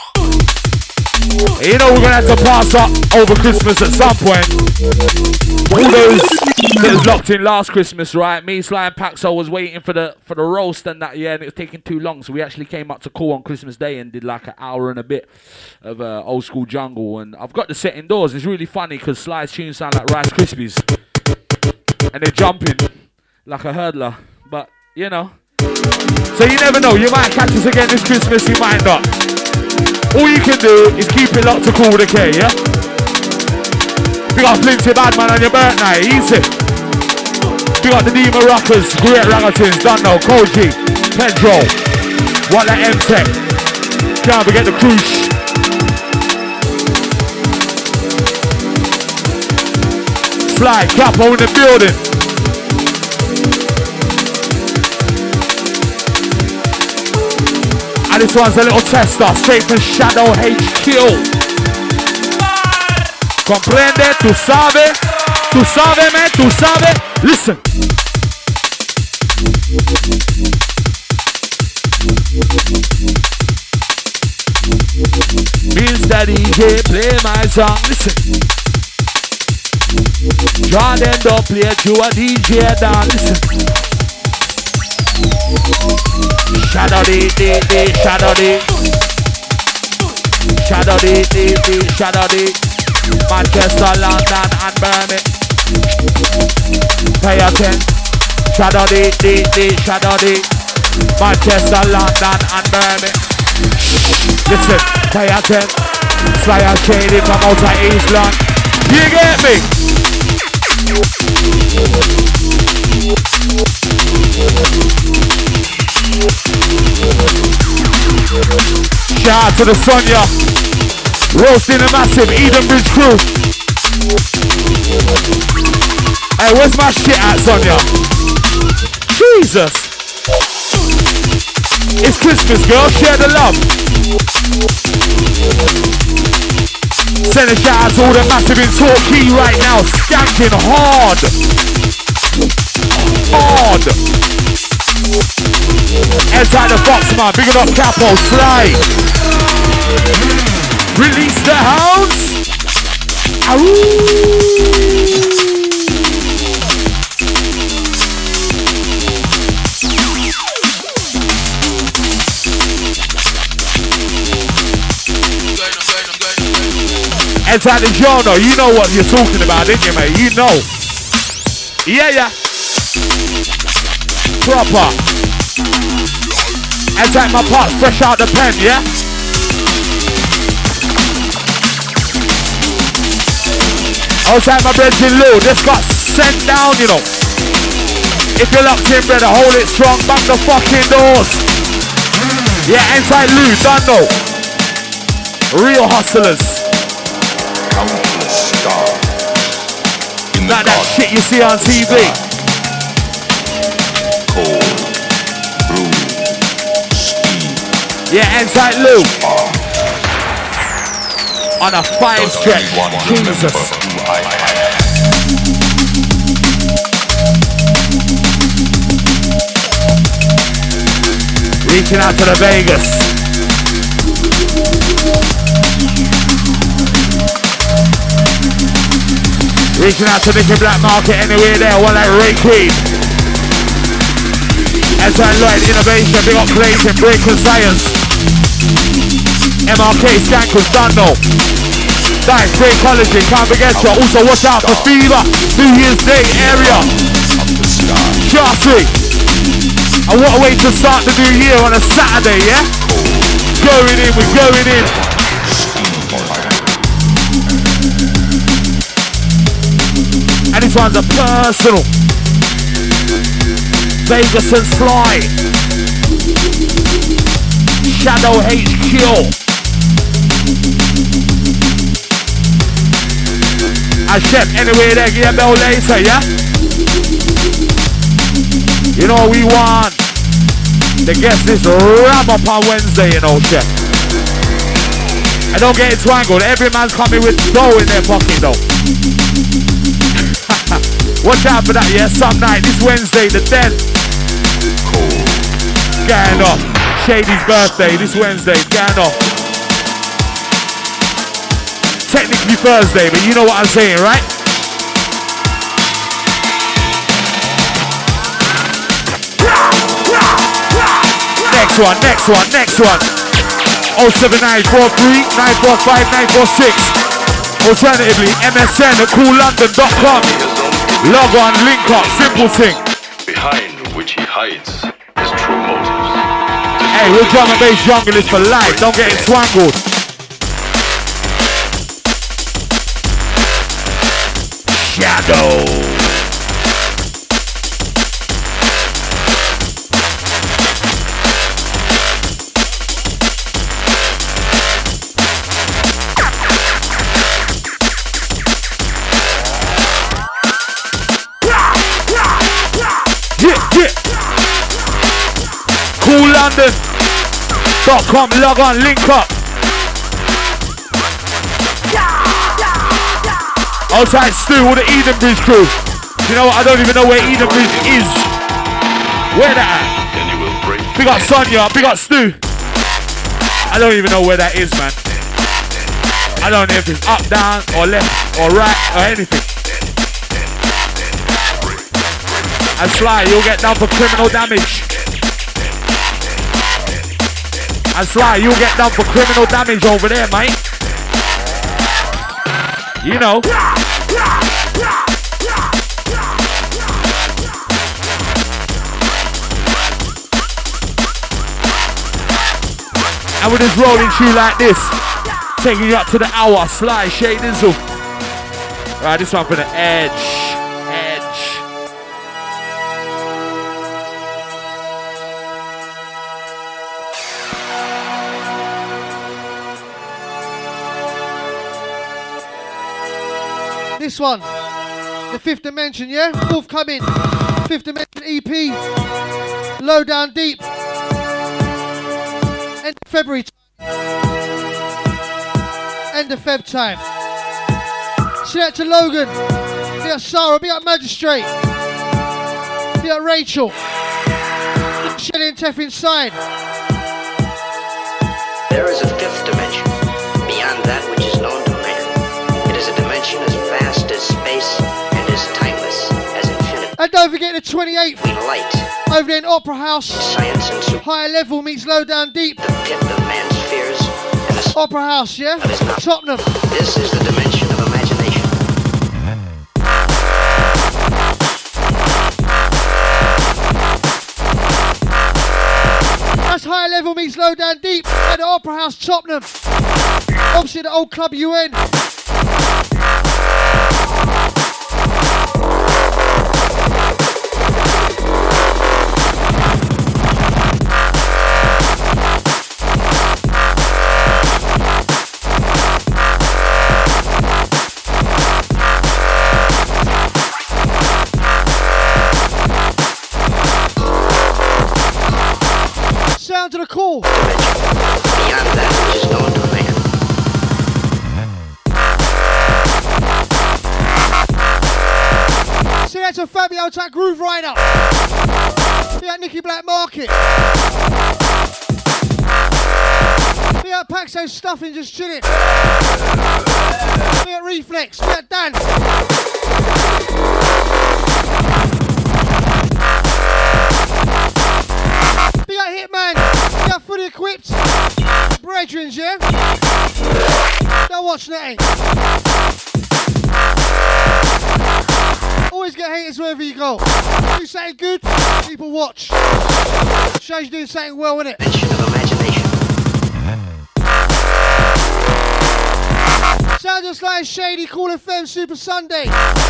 A: You know we're gonna have to pass up over Christmas at some point. All those that was locked in last Christmas, right? Me, Sly and Paxo was waiting for the roast and that, yeah, and it was taking too long. So we actually came up to call on Christmas Day and did like an hour and a bit of old school jungle. And I've got the set indoors. It's really funny because Sly's tunes sound like Rice Krispies. And they're jumping like a hurdler. But, you know. So you never know. You might catch us again this Christmas, you might not. All you can do is keep it locked to Cool with a K, yeah? We got Flinty Badman on your birthday, easy. We got the Nima Rockers, Great Rangatons, Dunno, Koji, Pedro, What the M-Tech. Can't forget the Cruise. Fly, Capo in the building. this one's a little tester, straight from Shadow HQ. Comprende? Tu sabe, man, tu sabe. Listen. Means that DJ play my song. Listen. Jordan don't play it, you a DJ down. Listen. Shadow D, Shadow D. Shadow D, Shadow D. Manchester, London and Birmingham. Pay attention. Shadow D, Shadow D. Manchester, London and Birmingham. Listen, pay attention. Sly and Shady from out of East London. You get me? Shout out to the Sonia. Roasting a massive Eden Bridge crew. Hey, where's my shit at, Sonia? Jesus. It's Christmas, girl. Share the love. Send a shout out to all the massive in Torquay right now. Skanking hard. Hard. Inside the box, man. Big it up, Capo. Sly. Release the hounds. Inside the genre, you know what you're talking about, didn't you, mate? You know. Yeah. Proper. Inside my pot, fresh out the pen, yeah? Outside my brethren Lou, this got sent down, you know. If you're locked in, brother, hold it strong, bang the fucking doors. Yeah, inside Lou, done know. Real hustlers.
E: Countless stars.
A: Like that shit you see on TV.
E: Cold, blue, ski.
A: Yeah, inside Lou. On a 5 stretch. Jesus. Reaching out to the Vegas. Reaching out to Nicky Black Market anywhere there, one like Ray Keith. Inside Lloyd Innovation, big up Clayton, Breaking Science. MRK Skankers, done though. Dice, Great College, can't forget you. Also watch out for Fever, New Year's Day area. Chelsea. And what a way to start the new year on a Saturday, yeah? Going in, we're going in. And this one's a personal. Vegas and Sly. Shadow HQ. And Chef, anyway there, get a bell later, yeah? You know we want the guest is ram up on Wednesday, you know, Chef. And don't get it twangled, every man's coming with dough in their pocket though. Watch out for that, yeah? Some night, this Wednesday, the 10th. Going off. Shady's birthday, this Wednesday, going off. Technically Thursday, but you know what I'm saying, right? Next one. 07943 945 946. Alternatively, MSN at coollondon.com. Log on, link up, simple thing.
E: Behind which he hides his true motives.
A: Hey, we're drum and bass junglers for life. Don't get it swangled. Shadow. Cool London. SoundCloud.com, log on, link up. Outside Stu with the Edenbridge crew. You know what? I don't even know where Edenbridge is. Where that at? Big up Sonia, big up Stu. I don't even know where that is, man. I don't know if it's up, down, or left, or right, or anything. And Sly, you'll get done for criminal damage. And Sly, you'll get done for criminal damage over there, mate. You know. And we're just rolling through like this. Taking you up to the hour. Sly, Shay Dizzle. Right, this one for the edge.
F: This one, the Fifth Dimension, yeah? Forthcoming, Fifth Dimension EP, Low Down Deep, end of February time, end of Feb time. Shout out to Logan, be out Sarah, be out Magistrate, be out Rachel, Shelly and Teff inside.
G: There is a fifth dimension, beyond that which is known to man. It is a dimension as vast as space and as timeless as infinity.
F: And don't forget the 28th,
G: Light,
F: over there in Opera House,
G: science and super.
F: Higher Level meets Low Down Deep.
G: The pit of man's fears and the
F: Opera House, yeah? Tottenham.
G: This is the dimension of imagination.
F: That's Higher Level meets Low Down Deep at the Opera House, Tottenham. Opposite the old Club UN. Sound to the call.
G: Beyond that which is known to man.
F: See, that's a Fabio Attack Groove Rider. Be at Nicky Black Market. Be at Paxo Stuffing, just chilling. Be at Reflex. Be at Dan. Be at Hitman. Be at Fully Equipped. Brethrens, yeah? Don't watch that. Always get haters wherever you go. Do something good, people watch. Shows you doing something well, innit?
G: Dimension of imagination.
F: Sound just like Shady, Cool FM, Super Sunday.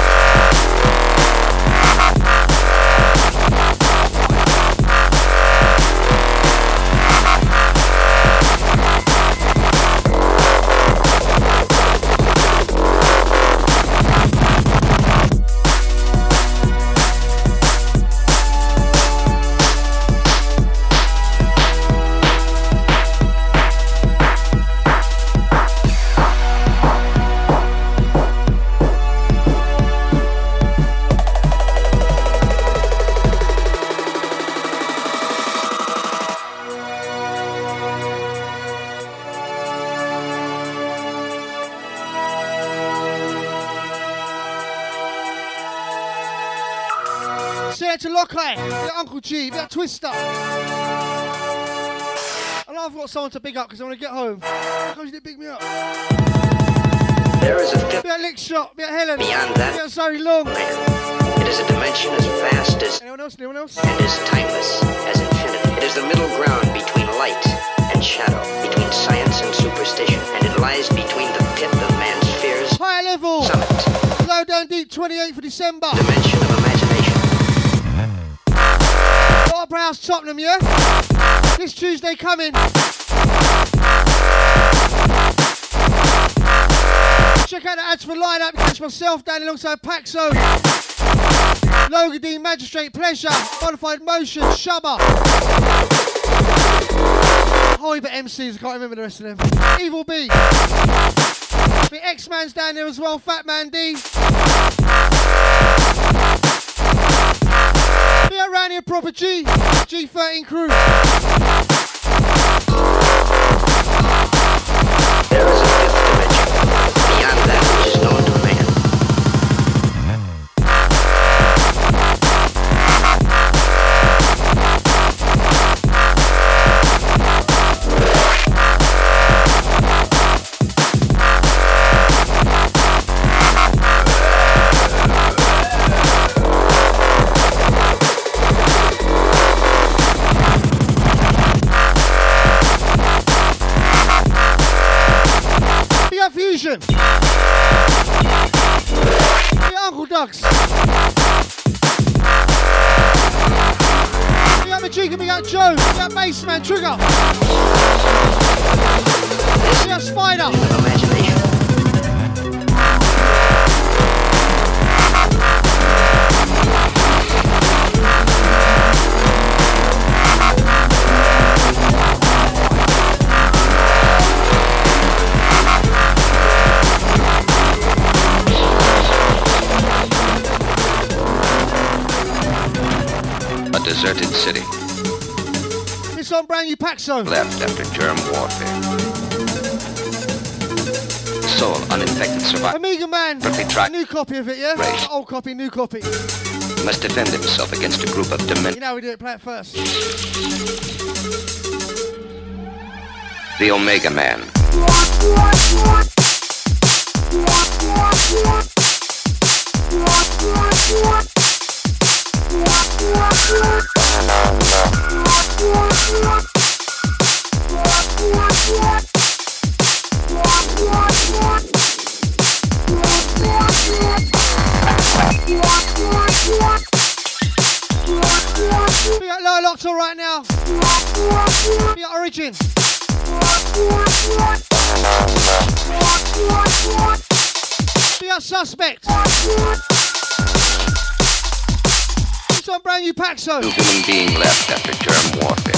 F: To Lockhart, yeah, Uncle G, yeah, Twister. I know I've got someone to big up because I want to get home. How come you didn't big me up?
G: There is a fifth.
F: Yeah, Lick Shot, yeah, Helen.
G: Beyond that,
F: yeah, Zoe Long.
G: Man. It is a dimension as vast as.
F: Anyone else? Anyone else?
G: And as timeless as infinity. It is the middle ground between light and shadow, between science and superstition, and it lies between the pit of man's fears.
F: Higher Level.
G: Summit.
F: Low Down Deep, 28th of December.
G: Dimension of imagination.
F: Opera House, Tottenham, yeah? This Tuesday coming. Check out the ads for lineup. Catch myself down alongside Paxo, Logan Dean, Magistrate, Pleasure, Modified Motion, Shubba, whole heap of MCs, I can't remember the rest of them. Evil B. The X-Man's down there as well, Fat Man D. We are around here proper G. G13 crew.
G: There is a fifth dimension, beyond that which is known to man.
F: Fusion. Yeah, Uncle Doug's. We got Majika, we got Joe, we got Bassman, Trigger. We got Spider.
G: Imagination.
B: Deserted city.
F: This one brand new Paxo.
B: Left after germ warfare. Sole uninfected survivor.
F: Omega Man. A new copy of it, yeah?
B: Race.
F: Old copy, new copy.
B: Must defend himself against a group of demented.
F: You know how we do it, play it first.
B: The Omega Man.
F: We got Low Loctor right now. We got Origin. We got Suspect. This one brand new Paxo.
B: No human being left after germ warfare.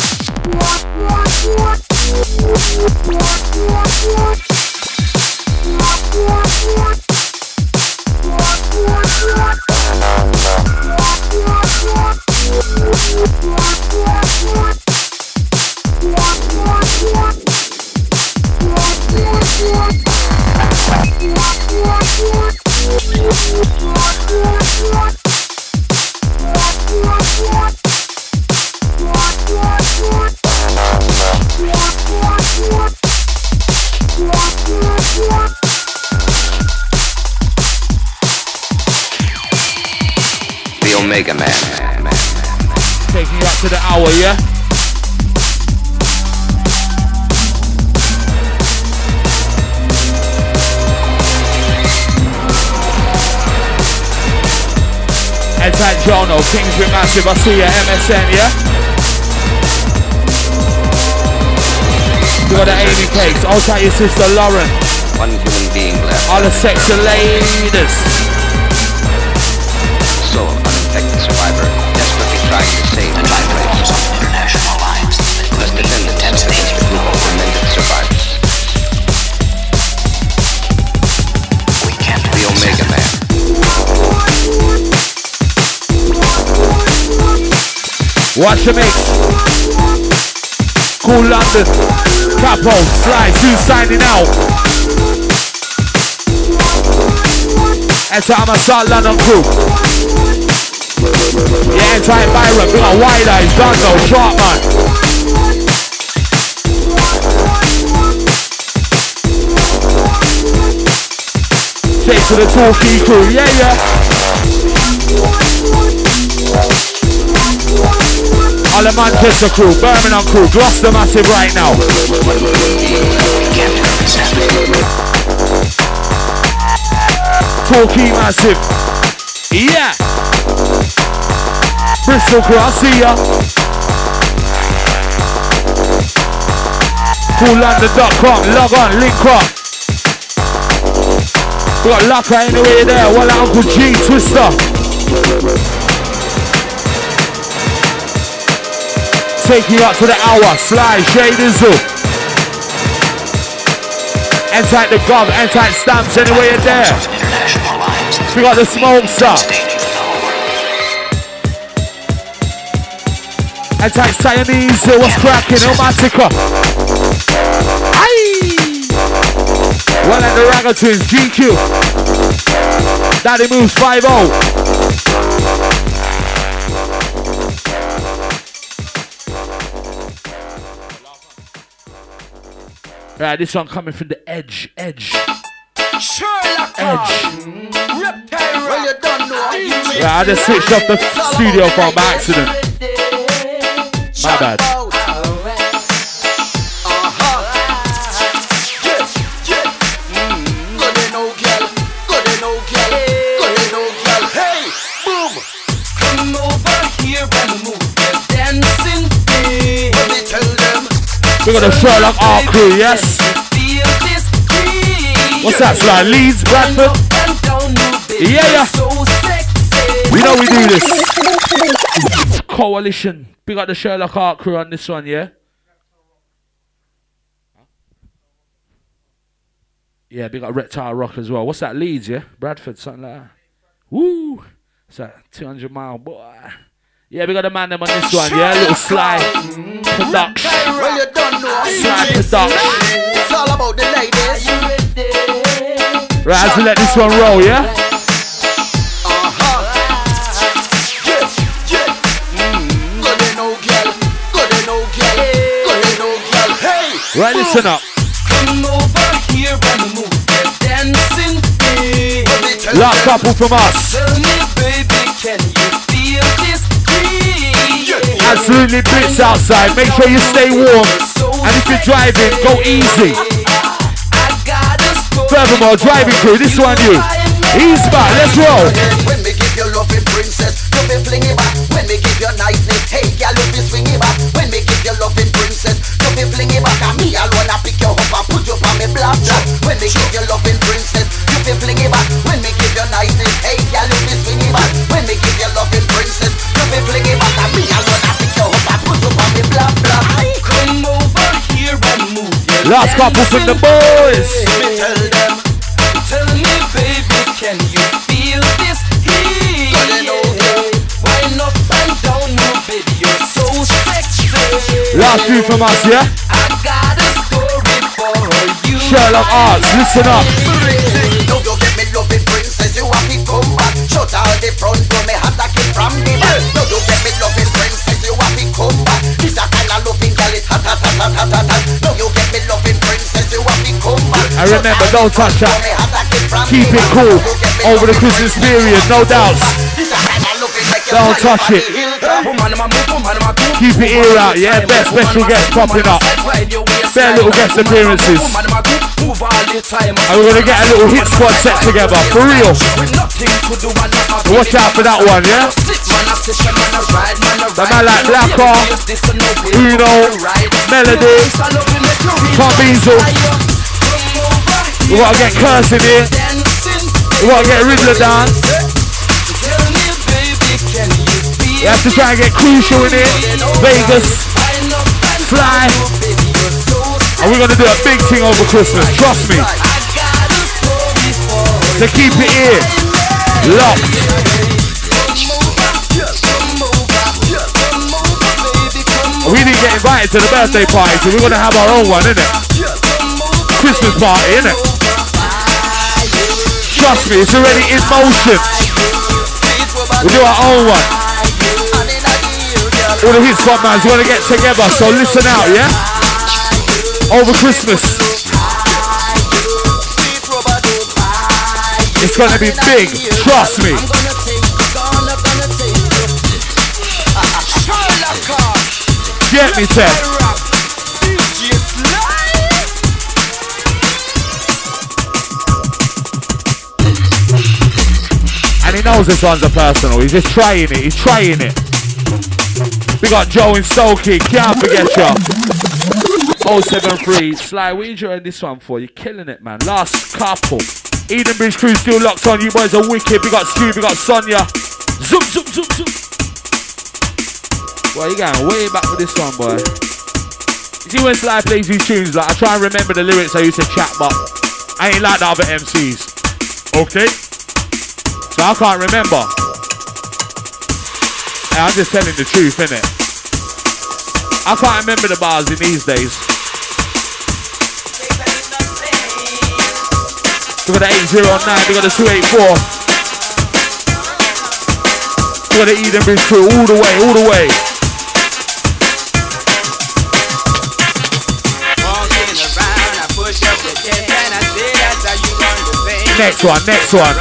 B: The Omega Man.
A: Taking you up to the hour, yeah? Jono, Kingsbury Massive, I see ya, MSN, yeah? You got the Amy Cakes, I'll take your sister Lauren.
B: One human being left.
A: All the sexy ladies.
B: Sole uninfected survivor, desperately trying to save the lives of international lives. Must defend himself against a group of demented survivors. We can't. The Omega Man.
A: Watch the mix. Cool London. Capo, Sly, Sue signing out. Enter Amasal London crew. Yeah, enter Byron. We got Wide Eyes, Dunzo, Sharp Man. Take to the Torquay crew. Yeah, yeah. All the Manchester crew, Birmingham crew, Gloucester Massive right now. Torquay Massive. Yeah. Bristol crew, I see ya. CoolLondon.com, log on, link up. We got Laka anyway there, well Uncle G, Twister. Taking you up to the hour, Sly, Shade and Zoo. Anti the gov, anti stamps, anywhere you're there. We got the smoke stuff. Anti Chinese, what's cracking? Omatica. Aye! Well, and the Ragga Twins, GQ. Daddy Moves 5-0. Right, this one coming from the edge.
H: Sherlock
A: Edge.
H: Well, you don't know.
A: Yeah, I just switched off the studio phone by accident. My bad.
H: Hey, boom. Come over here and move your dancing feet. Let me tell them.
A: We got the Sherlock Art crew, yes? What's that, Sly? Leeds, Bradford? Yeah. We know we do this. Coalition. We got the Sherlock Art crew on this one, yeah? Yeah, we got Reptile Rock as well. What's that, Leeds, yeah? Bradford, something like that. Woo! It's that 200 mile boy. Yeah, we got a man them on this one, yeah? Little Sly production.
H: Well, you don't know.
A: Sly production.
H: It's all about the ladies.
A: Right, as we let this one roll, yeah? Right, listen up.
H: Come over here and move your dancing feet.
A: Last couple from us.
H: Tell me, baby, can you feel this heat?
A: Absolutely blitz outside. Make sure you stay warm. And if you're driving, go easy. Furthermore, driving crew, this one you. Ease back, let's roll.
H: When we give you loving princess, you be fling it back. When we give you niceness, hey girl, you be swing it back. When we give you loving princess, you be fling it back. And me alone I pick you up and put you on me black jack. When we give you loving princess, you be fling it back. When we give you niceness, hey girl, you be swing it back. When we give you loving princess, you be fling it back. And me alone I pick you up and put you on me black black. Come over here and move your
A: Last couple from the boys.
H: me tell them. Tell me, baby, can you feel this heat? Wind up and down, now, baby, you're so sexy.
A: Last few from us, yeah?
H: I got a story for you.
A: Sherlock Arts, listen up.
H: Now you get me loving princess, you have to come back. Shut out the front door, me have to keep from the back. Now you get me loving princess, you have to come back. This a kind of loving girl, it's hot. Now you get me loving princess, you have to come back.
A: And remember, don't touch that. Keep it cool over the Christmas period, no doubts. Don't touch it. Keep it ear out, yeah? Best special guests popping up. Bare little guest appearances. And we're gonna get a little hit squad set together, for real. So watch out for that one, yeah? The man like Blacker, Uno, Melody, Carbizo. We gotta get Curse in here. We gotta get Riddler down. We have to try and get Crucial in here. Vegas, Fly. And we're gonna do a big thing over Christmas, trust me. So keep it here, locked. We didn't get invited to the birthday party, so we're gonna have our own one, innit? Christmas party, innit? Trust me, it's already in motion. We'll do our own one. All the hit spot mans want to get together, so listen out, yeah? Over Christmas. It's gonna be big, trust me. Get me, Ted. And he knows this one's a personal. He's just trying it. He's trying it. We got Joe and Stokey. Can't forget you. 073. Sly, what are you enjoying this one for? You're killing it, man. Last couple. Edenbridge crew still locked on. You boys are wicked. We got Stu. We got Sonia. Zoom, zoom, zoom, zoom. Boy, you going way back with this one, boy. You see when Sly plays these tunes, like I try and remember the lyrics I used to chat, but I ain't like the other MCs. Okay? So I can't remember. Hey, I'm just telling the truth, innit? I can't remember the bars in these days. We got the 809, we got the 284. We got the Eden Bridge crew all the way, all the way. Next one, next one.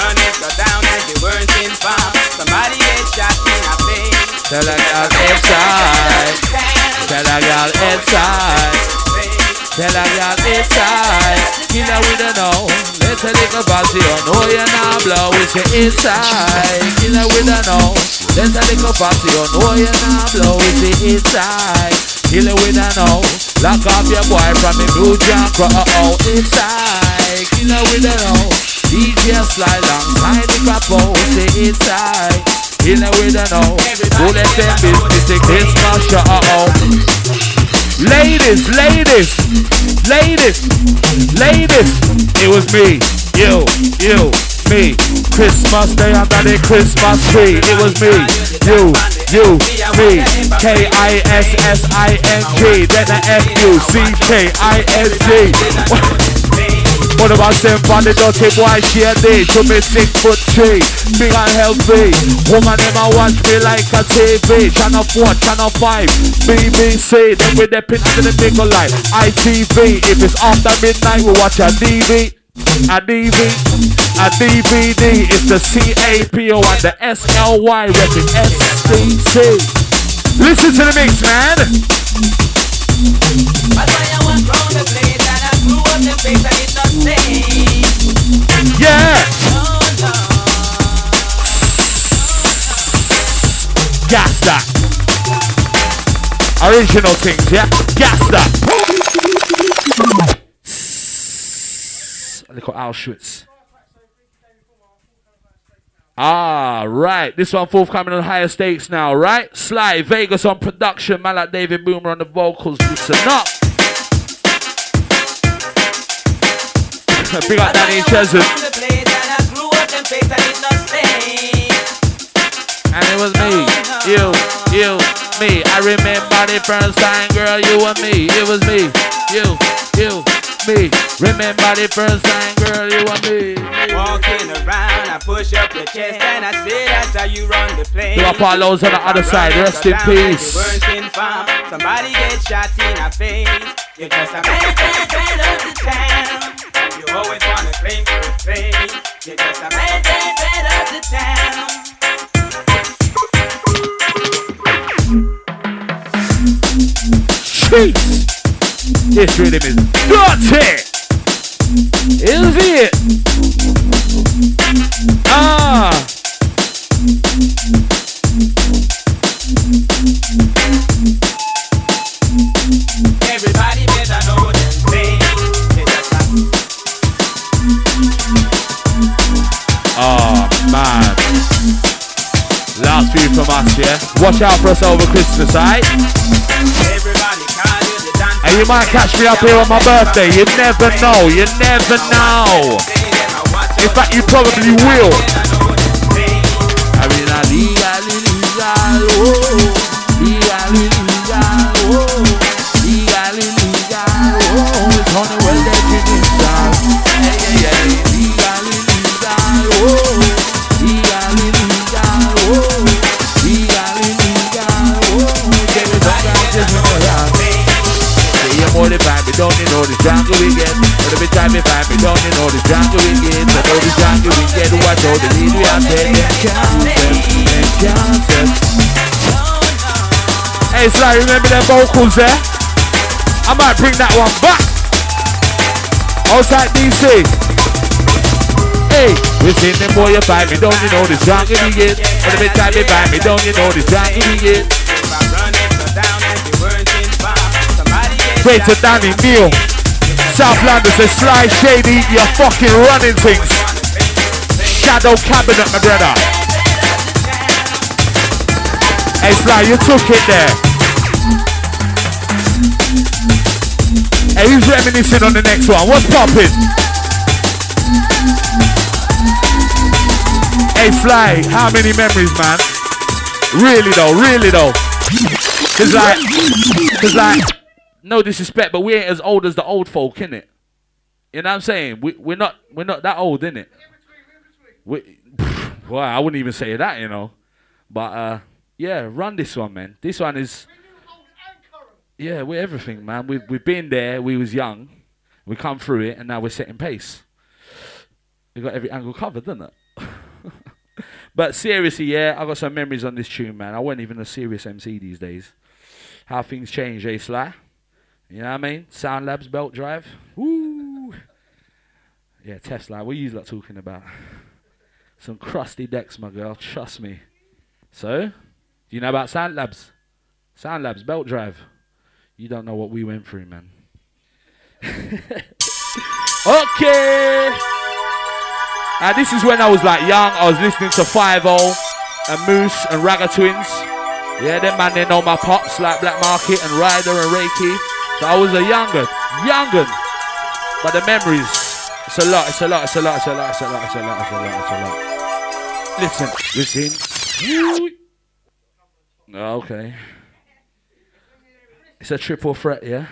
I: Somebody get shot in the face.
A: Tell a girl inside. Tell a girl inside. Tell a girl inside. Killer we don't know. Let a little party on. Oh, you're not blow. We say inside. Killer we don't know. Let a little party on. Oh, you're not blow. We say inside. Killer we don't know. Lock off your boy from the blue junk. Oh, inside. Killer we don't know. DJ slide alongside the capo, say inside. Killer we don't know. Who let them business take Christmas show? Ladies, ladies, ladies, ladies. It was me, you, me. Christmas day under the Christmas tree. It was me, you, me. K-I-S-S-I-N-G. Then the F-U-C-K-I-S-G. What about them on the dirty boy share day? To me 6'3", big and healthy. Woman them a watch me like a TV. Channel 4, Channel 5, BBC. Then we dip into the big light. ITV. If it's after midnight we watch a DVD. It's the CAPO and the SLY repping SCC. Listen to the mix, man. Yeah. Gas that. Original things, yeah. Gas that. A little Auschwitz. Ah, right. This one forthcoming on higher stakes now, right? Sly Vegas on production. Man like David Boomer on the vocals. Listen up. Big up Danny Chesson. And it was me, you, me. I remember the first time, girl, you and me. It was me, you, me. Remember the first time, girl, you and me.
I: Walking around, I push up your chest and I say that's how you run the place.
A: Big up all those on the other side, rest in peace.
I: Somebody get shot in the face. You're just a man of the town. You always wanna claim your fame. You're just a man of the town.
A: Jeez, this rhythm is dirty. Is it? Ah.
I: Everybody better know them things.
A: Oh man. Last few from us, yeah? Watch out for us over Christmas, alright? And you might catch me up here on my birthday. You never know. You never know. In fact, you probably will. More the vibe, we don't know the jungle we get. But every time we find we don't know the jungle we get. I know the jungle we get. Watch all the lead we have taken. Hey Sly, remember them vocals there? I might bring that one back. Outside DC. Hey, we seen them boy you find me, don't you know the jungle we get. But every time we find me, don't you know the jungle we get. Straight to Danny Neil. South London says Sly Shady, you're fucking running things. Shadow Cabinet, my brother. Hey Sly, you took it there. Hey, who's reminiscing on the next one? What's popping? Hey Fly, how many memories, man? Really though. Cause like, no disrespect, but we ain't as old as the old folk, innit? You know what I'm saying? We're not that old, innit? Well, I wouldn't even say that, you know. But yeah, run this one, man. This one is, yeah, we're everything, man. We've been there. We was young. We come through it, and now we're setting pace. We got every angle covered, didn't it? But seriously, yeah, I got some memories on this tune, man. I wasn't even a serious MC these days. How things change, eh, Sly? You know what I mean? Sound Labs, Belt Drive. Woo! Yeah, Tesla, what are you lot talking about? Some crusty decks, my girl, trust me. So, do you know about Sound Labs? Sound Labs, Belt Drive. You don't know what we went through, man. Okay! This is when I was like young. I was listening to 5-0 and Moose and Ragga Twins. Yeah, them man, they know my pops like Black Market and Ryder and Reiki. So I was a young'un. But the memories, it's a lot. Listen. Okay. It's a triple threat, yeah?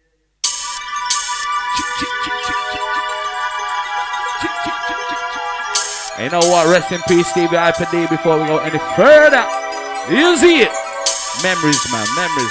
A: You know what? Rest in peace, Stevie Hyper D. Before we go any further, you see it. Memories, man, memories.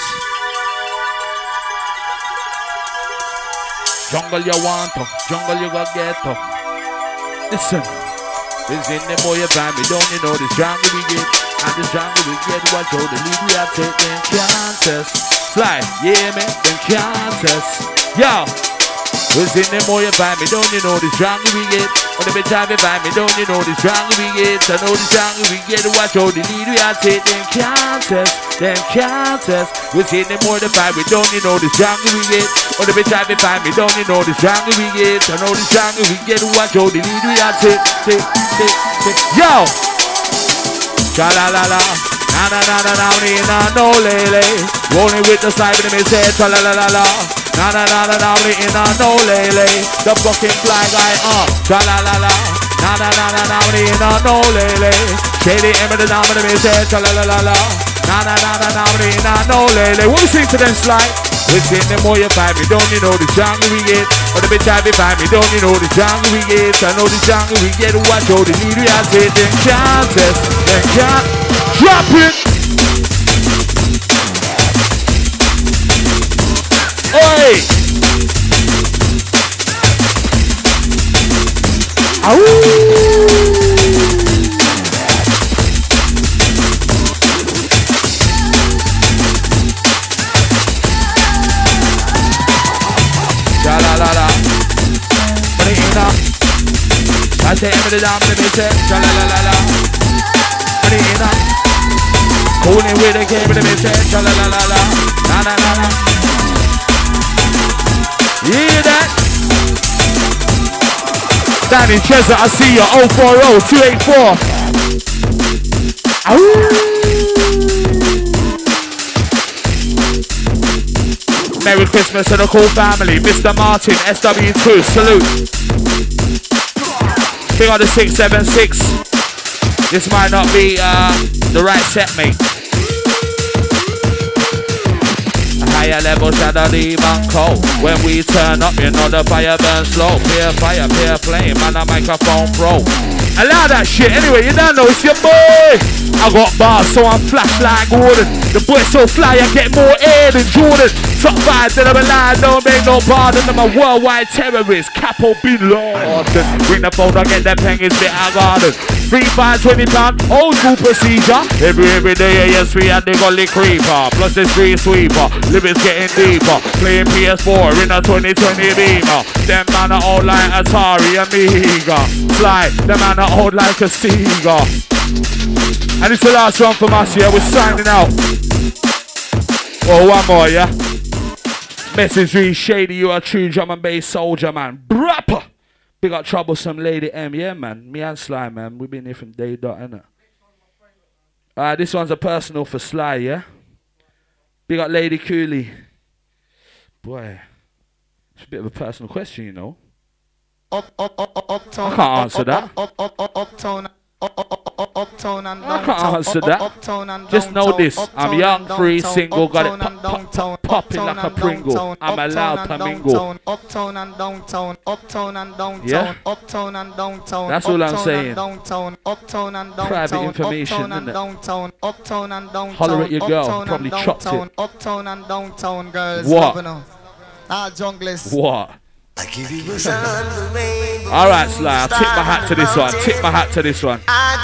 A: Jungle you want to, jungle you gonna get to. Listen, this in the boy you find me, don't you know this jungle we get, and this jungle we get. Watch out the lead we have taken chances. Slide, yeah man, them chances. Yo. Who's in the more you find me, don't you know the stronger we get? Or the better you find me, don't you know the stronger we get? I know the stronger we get, watch out the lead we are take them chances. Who's in the more you find me, don't you know the stronger we get? Or the better you find me, don't you know the stronger we get? I know the stronger we get, watch out the lead we are take. Yo! Cha-la-la-la. Na-na-na-na-na, no lele. Rolling with the side of me, say cha-la-la-la-la. Na-na-na-na-na, no lele. The fucking fly guy, tra la la la. Na-na-na-na-na, no lele. Shady Emma the dame of me, say tra la la la la. Na-na-na-na-na, no lele. What we sing to them slide? We sing the more you find me, don't you know the jungle we get? Or the bitch I be find me, don't you know the jungle we get? I know the jungle we get, watch out the need we are taking chances. Then can't drop it. Oi! Cha-la-la-la. Put it in up. I say every damn to me say cha-la-la-la-la. Put it in up. Cooling with the game to me say cha-la-la-la-la. Na-na-na-na. Hear that? Danny Chesa, I see you. 040-284. Merry Christmas to the cool family. Mr. Martin, SW2, salute. Big on the 676. This might not be the right set, mate. Higher level shadow even cold. When we turn up, you know the fire burns slow. Peer fire, peer flame, and a microphone pro. Allow that shit. Anyway, you don't know it's your boy. I got bars, so I'm flash like Gordon. The boy so fly, I get more air than Jordan. Top 5 that I'm alive, don't make no pardon. I'm a worldwide terrorist, Capo Bin Laden. Bring the phone, I get them penguins, bit I garden. 3, 5, 20 pound, old school procedure. Every day, yes, we had the gully creeper. Plus the street sweeper, living's getting deeper. Playing PS4 in a 2020 Beamer. Them man are old like Atari Amiga. Fly, them man are old like a Sega. And it's the last one from us, yeah, we're signing out. Oh, one more, yeah. Message read Shady, you are a true drum and bass soldier, man. Brapper! Big up Troublesome Lady M, yeah, man. Me and Sly, man. We've been here from day dot, innit? This one's a personal for Sly, yeah? Big up Lady Cooley. Boy, it's a bit of a personal question, you know. I can't answer that. I can't answer that. Just know this. I'm young, free, single, got it popping like a Pringle. I'm allowed to mingle. Yeah? That's all I'm saying. Private information, isn't it? Holler at your girl. Probably chopped it. What? What? Alright, Sly, I'll tip my hat to this one. Tip my hat to this one.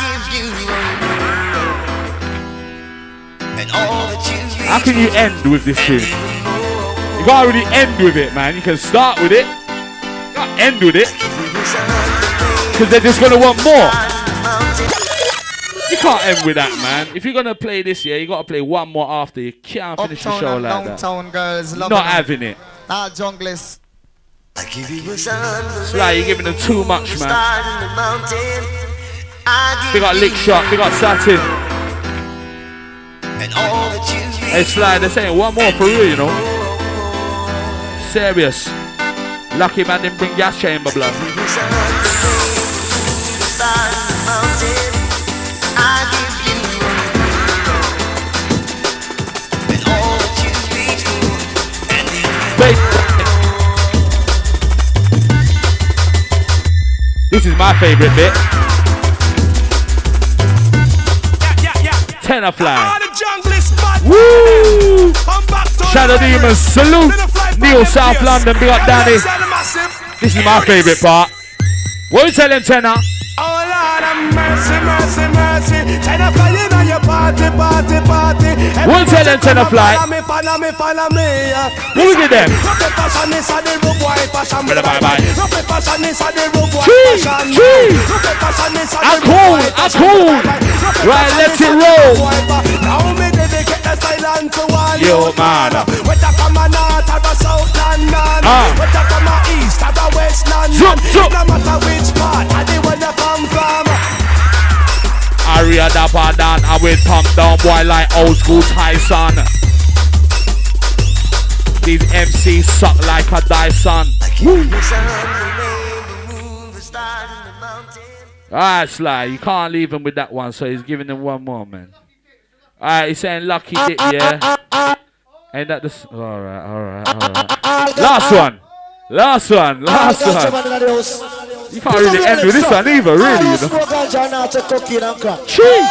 A: How can you end with this tune? You can't really end with it, man. You can start with it. You can't end with it. Because they're just going to want more. You can't end with that, man. If you're going to play this, yeah, you got to play one more after. You can't finish the show like that. Not having it.
H: Junglist.
A: Sly, you're giving them too much, man. They got Lick Shot, they got Satin. Hey Sly, they're saying one more for real, you know. Serious. Lucky man didn't bring gas chamber, blood. This is my favorite bit. Tenor Fly. Woo! Shadow Demons, salute. Neil, South London, big up Danny. This is my favorite part. What are you telling Tenor?
J: Oh Lord have mercy, mercy, mercy. Tenor Fly in your party, party, party.
A: What are you telling Tenor Fly?
J: Follow me.
A: Who is it then? I cool. Right, let's it roll.
J: Now me dedicate the silent to all
A: yo man.
J: Whether from a north or a south London, whether from a east or a west London, no matter which part, I do where you come from.
A: Aria Dapper Dan, I will pump down boy like old school Tyson. These MCs suck like a Dyson. Alright, Sly, you can't leave him with that one, so he's giving him one more, man. Alright, he's saying lucky dip, yeah. Ain't that the... Alright. Last one. You can't really end with this one either, really, you know. Cheese.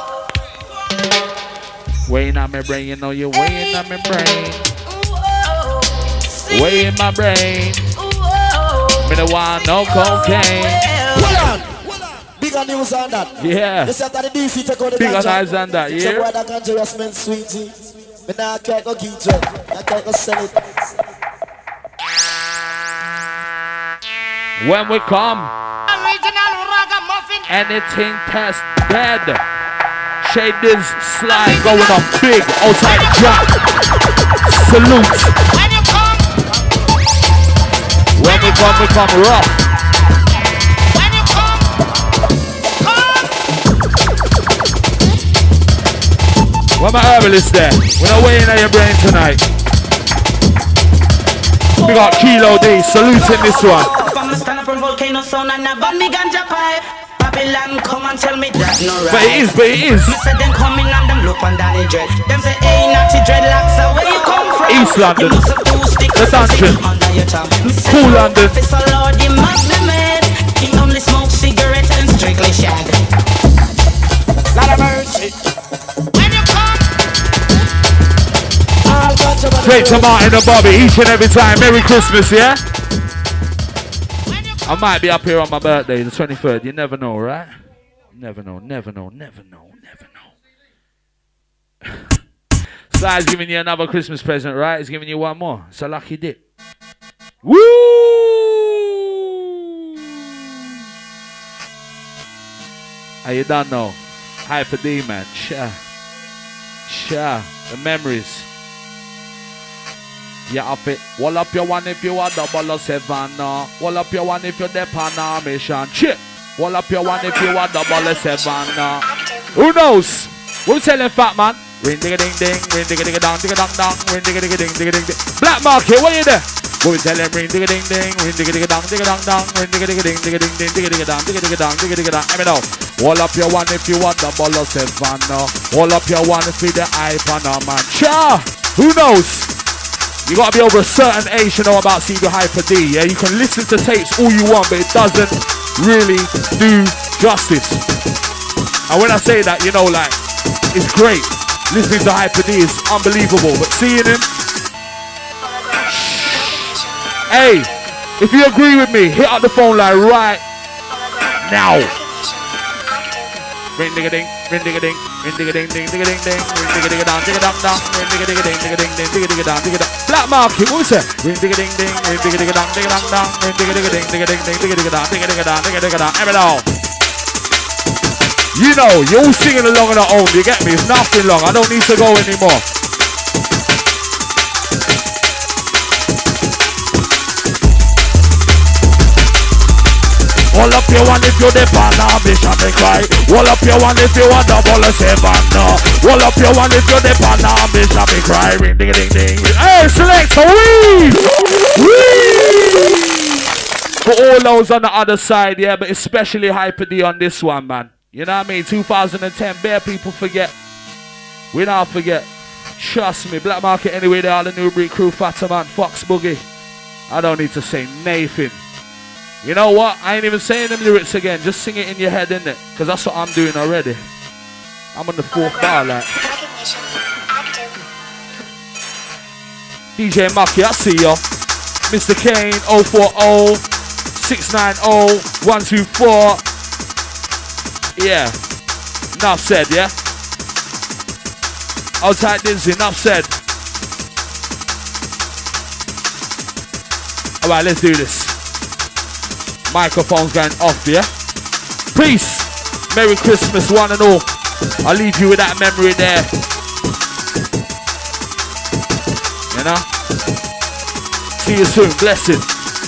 A: Weighing on my brain, you know you're weighing on my brain. Weighing my brain. Me no want no cocaine.
H: Bigger news on that.
A: Yeah.
H: They said that the DC take out the
A: bigger news on that, yeah.
H: So boy that ganja just meant sweetie. Me nah can't go get it. I can't go sell it.
A: When we come, anything test dead. Shaders slide going up big outside Jack. Salute. When we come rough. Where my herbalist there? We're not weighing on your brain tonight. We got Kilo D saluting this one. But it is. East London. The Dungeon. Cool London.
I: He only smokes cigarettes and strictly shag. Lot of mercy.
A: Straight to Martin and Bobby each and every time. Merry Christmas, yeah? I might be up here on my birthday, the 23rd. You never know, right? Never know. Sly's giving you another Christmas present, right? He's giving you one more. It's a lucky dip. Woo! How you done now? Hyper D, man. Sure. The memories. Yeah, up it. Wall up your one if you are 007. Wall up your one if you're the Pan mission. Chip. Wall up your one if you are 007. Who knows? We're telling Fat Man. Ring digga ding ding, ring digga digga dong, digga dong dong, ring digga digga ding digga ding ding. Black Market, what are you there? What we tell them, ring digga ding ding, ring digga digga dong, digga dong dong, ring digga digga ding, digga ding ding, digga digga dong, digga digga dong, digga digga dong. Let me know. Hold up your one if you want the ball of Savannah. Hold up your one if you the hype on a man. Cha! Who knows? You gotta be over a certain age to know about CB Hyper D, yeah? You can listen to tapes all you want, but it doesn't really do justice. And when I say that, you know, like, it's great. Listening to Hyper D is unbelievable, but seeing him... Hey, if you agree with me, hit up the phone line right now. Ring digga ding, ring digga ding, ring digga ding ding, digga ding ding, ring digga digga dong, digga dong dong, ring digga digga ding, digga ding ding, digga digga dong, digga dong. Black Market, what is it? Ring digga ding ding, ring digga digga dong, digga dong dong, ring digga digga ding, digga ding ding, digga digga dong, digga digga dong, digga digga dong. Every now. You know, you're all singing along on our own, you get me? It's nothing long, I don't need to go anymore. Hold up your one if you're the partner, bitch, and they cry. Hold up your one if you want the ball of Savannah. Hold up your one if you're the partner, bitch, and they cry. Ring ding ding ding. Hey, selector, wee! For all those on the other side, yeah, but especially Hyper D on this one, man. You know what I mean? 2010, bare people forget. We don't forget. Trust me, Black Market anyway, they are the New Breed crew, Fatter Man, Fox Boogie. I don't need to say nothing. You know what? I ain't even saying them lyrics again. Just sing it in your head, innit? Because that's what I'm doing already. I'm on the fourth bar, like. DJ Mucky, I see ya. Mr. Kane, 040 690 124. Yeah. Enough said, yeah? Outside Dinzy, enough said. Alright, let's do this. Microphone's going off, yeah? Peace! Merry Christmas, one and all. I'll leave you with that memory there. You know? See you soon. Blessed.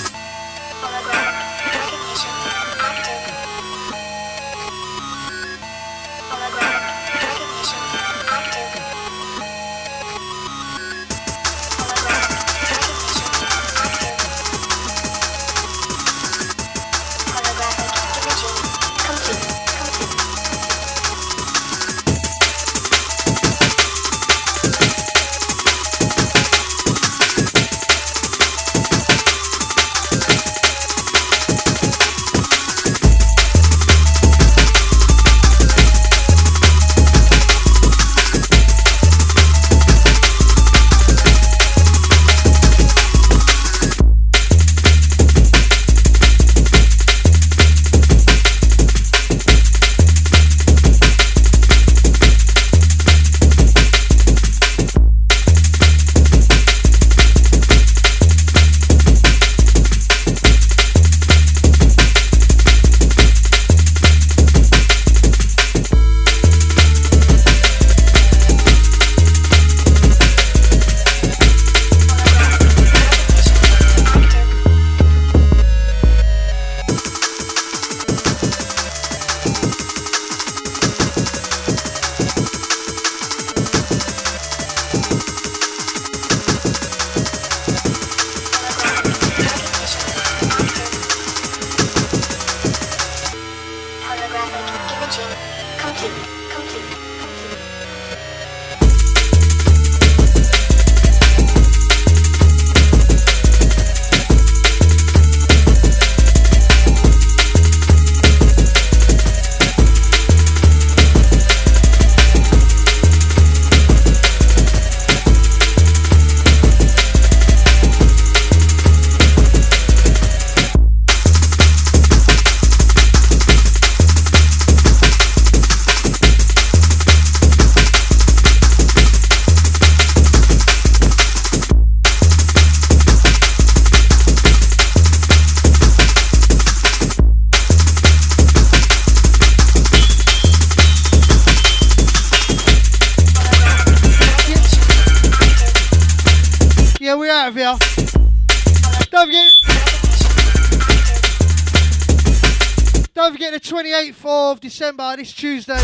F: Don't forget the 28th of December, this Tuesday.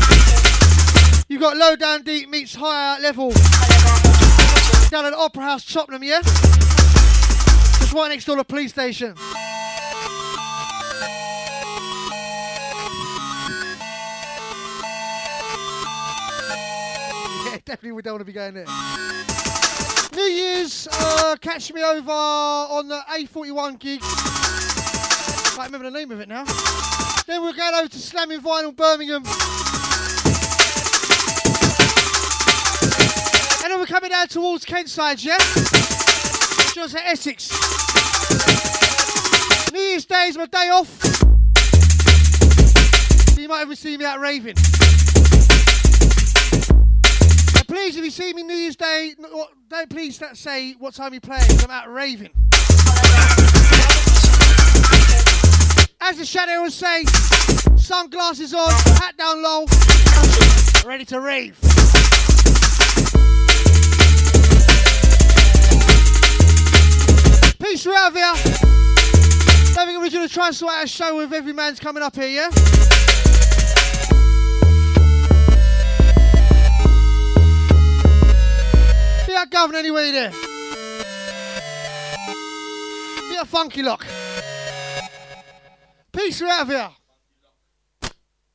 F: You've got Low Down Deep meets Higher Level down at the Opera House, Tottenham, yeah? It's right next door to the police station. Yeah, definitely we don't want to be going there. New Year's, catch me over on the A41 gig. Can't remember the name of it now. Then we're going over to Slamming Vinyl Birmingham. And then we're coming down towards Kent side, yeah? Just at Essex. New Year's Day is my day off. So you might even see me out raving. And please, if you see me New Year's Day, don't please say what time you play, because I'm out raving. As the Shadow will say, sunglasses on, hat down low, ready to rave. Peace, we're out of here. Don't think we're going to try and sort out a show with every man's coming up here, yeah? Be that Governor anyway there. Be a Funky Lock. Peace, we're out of here.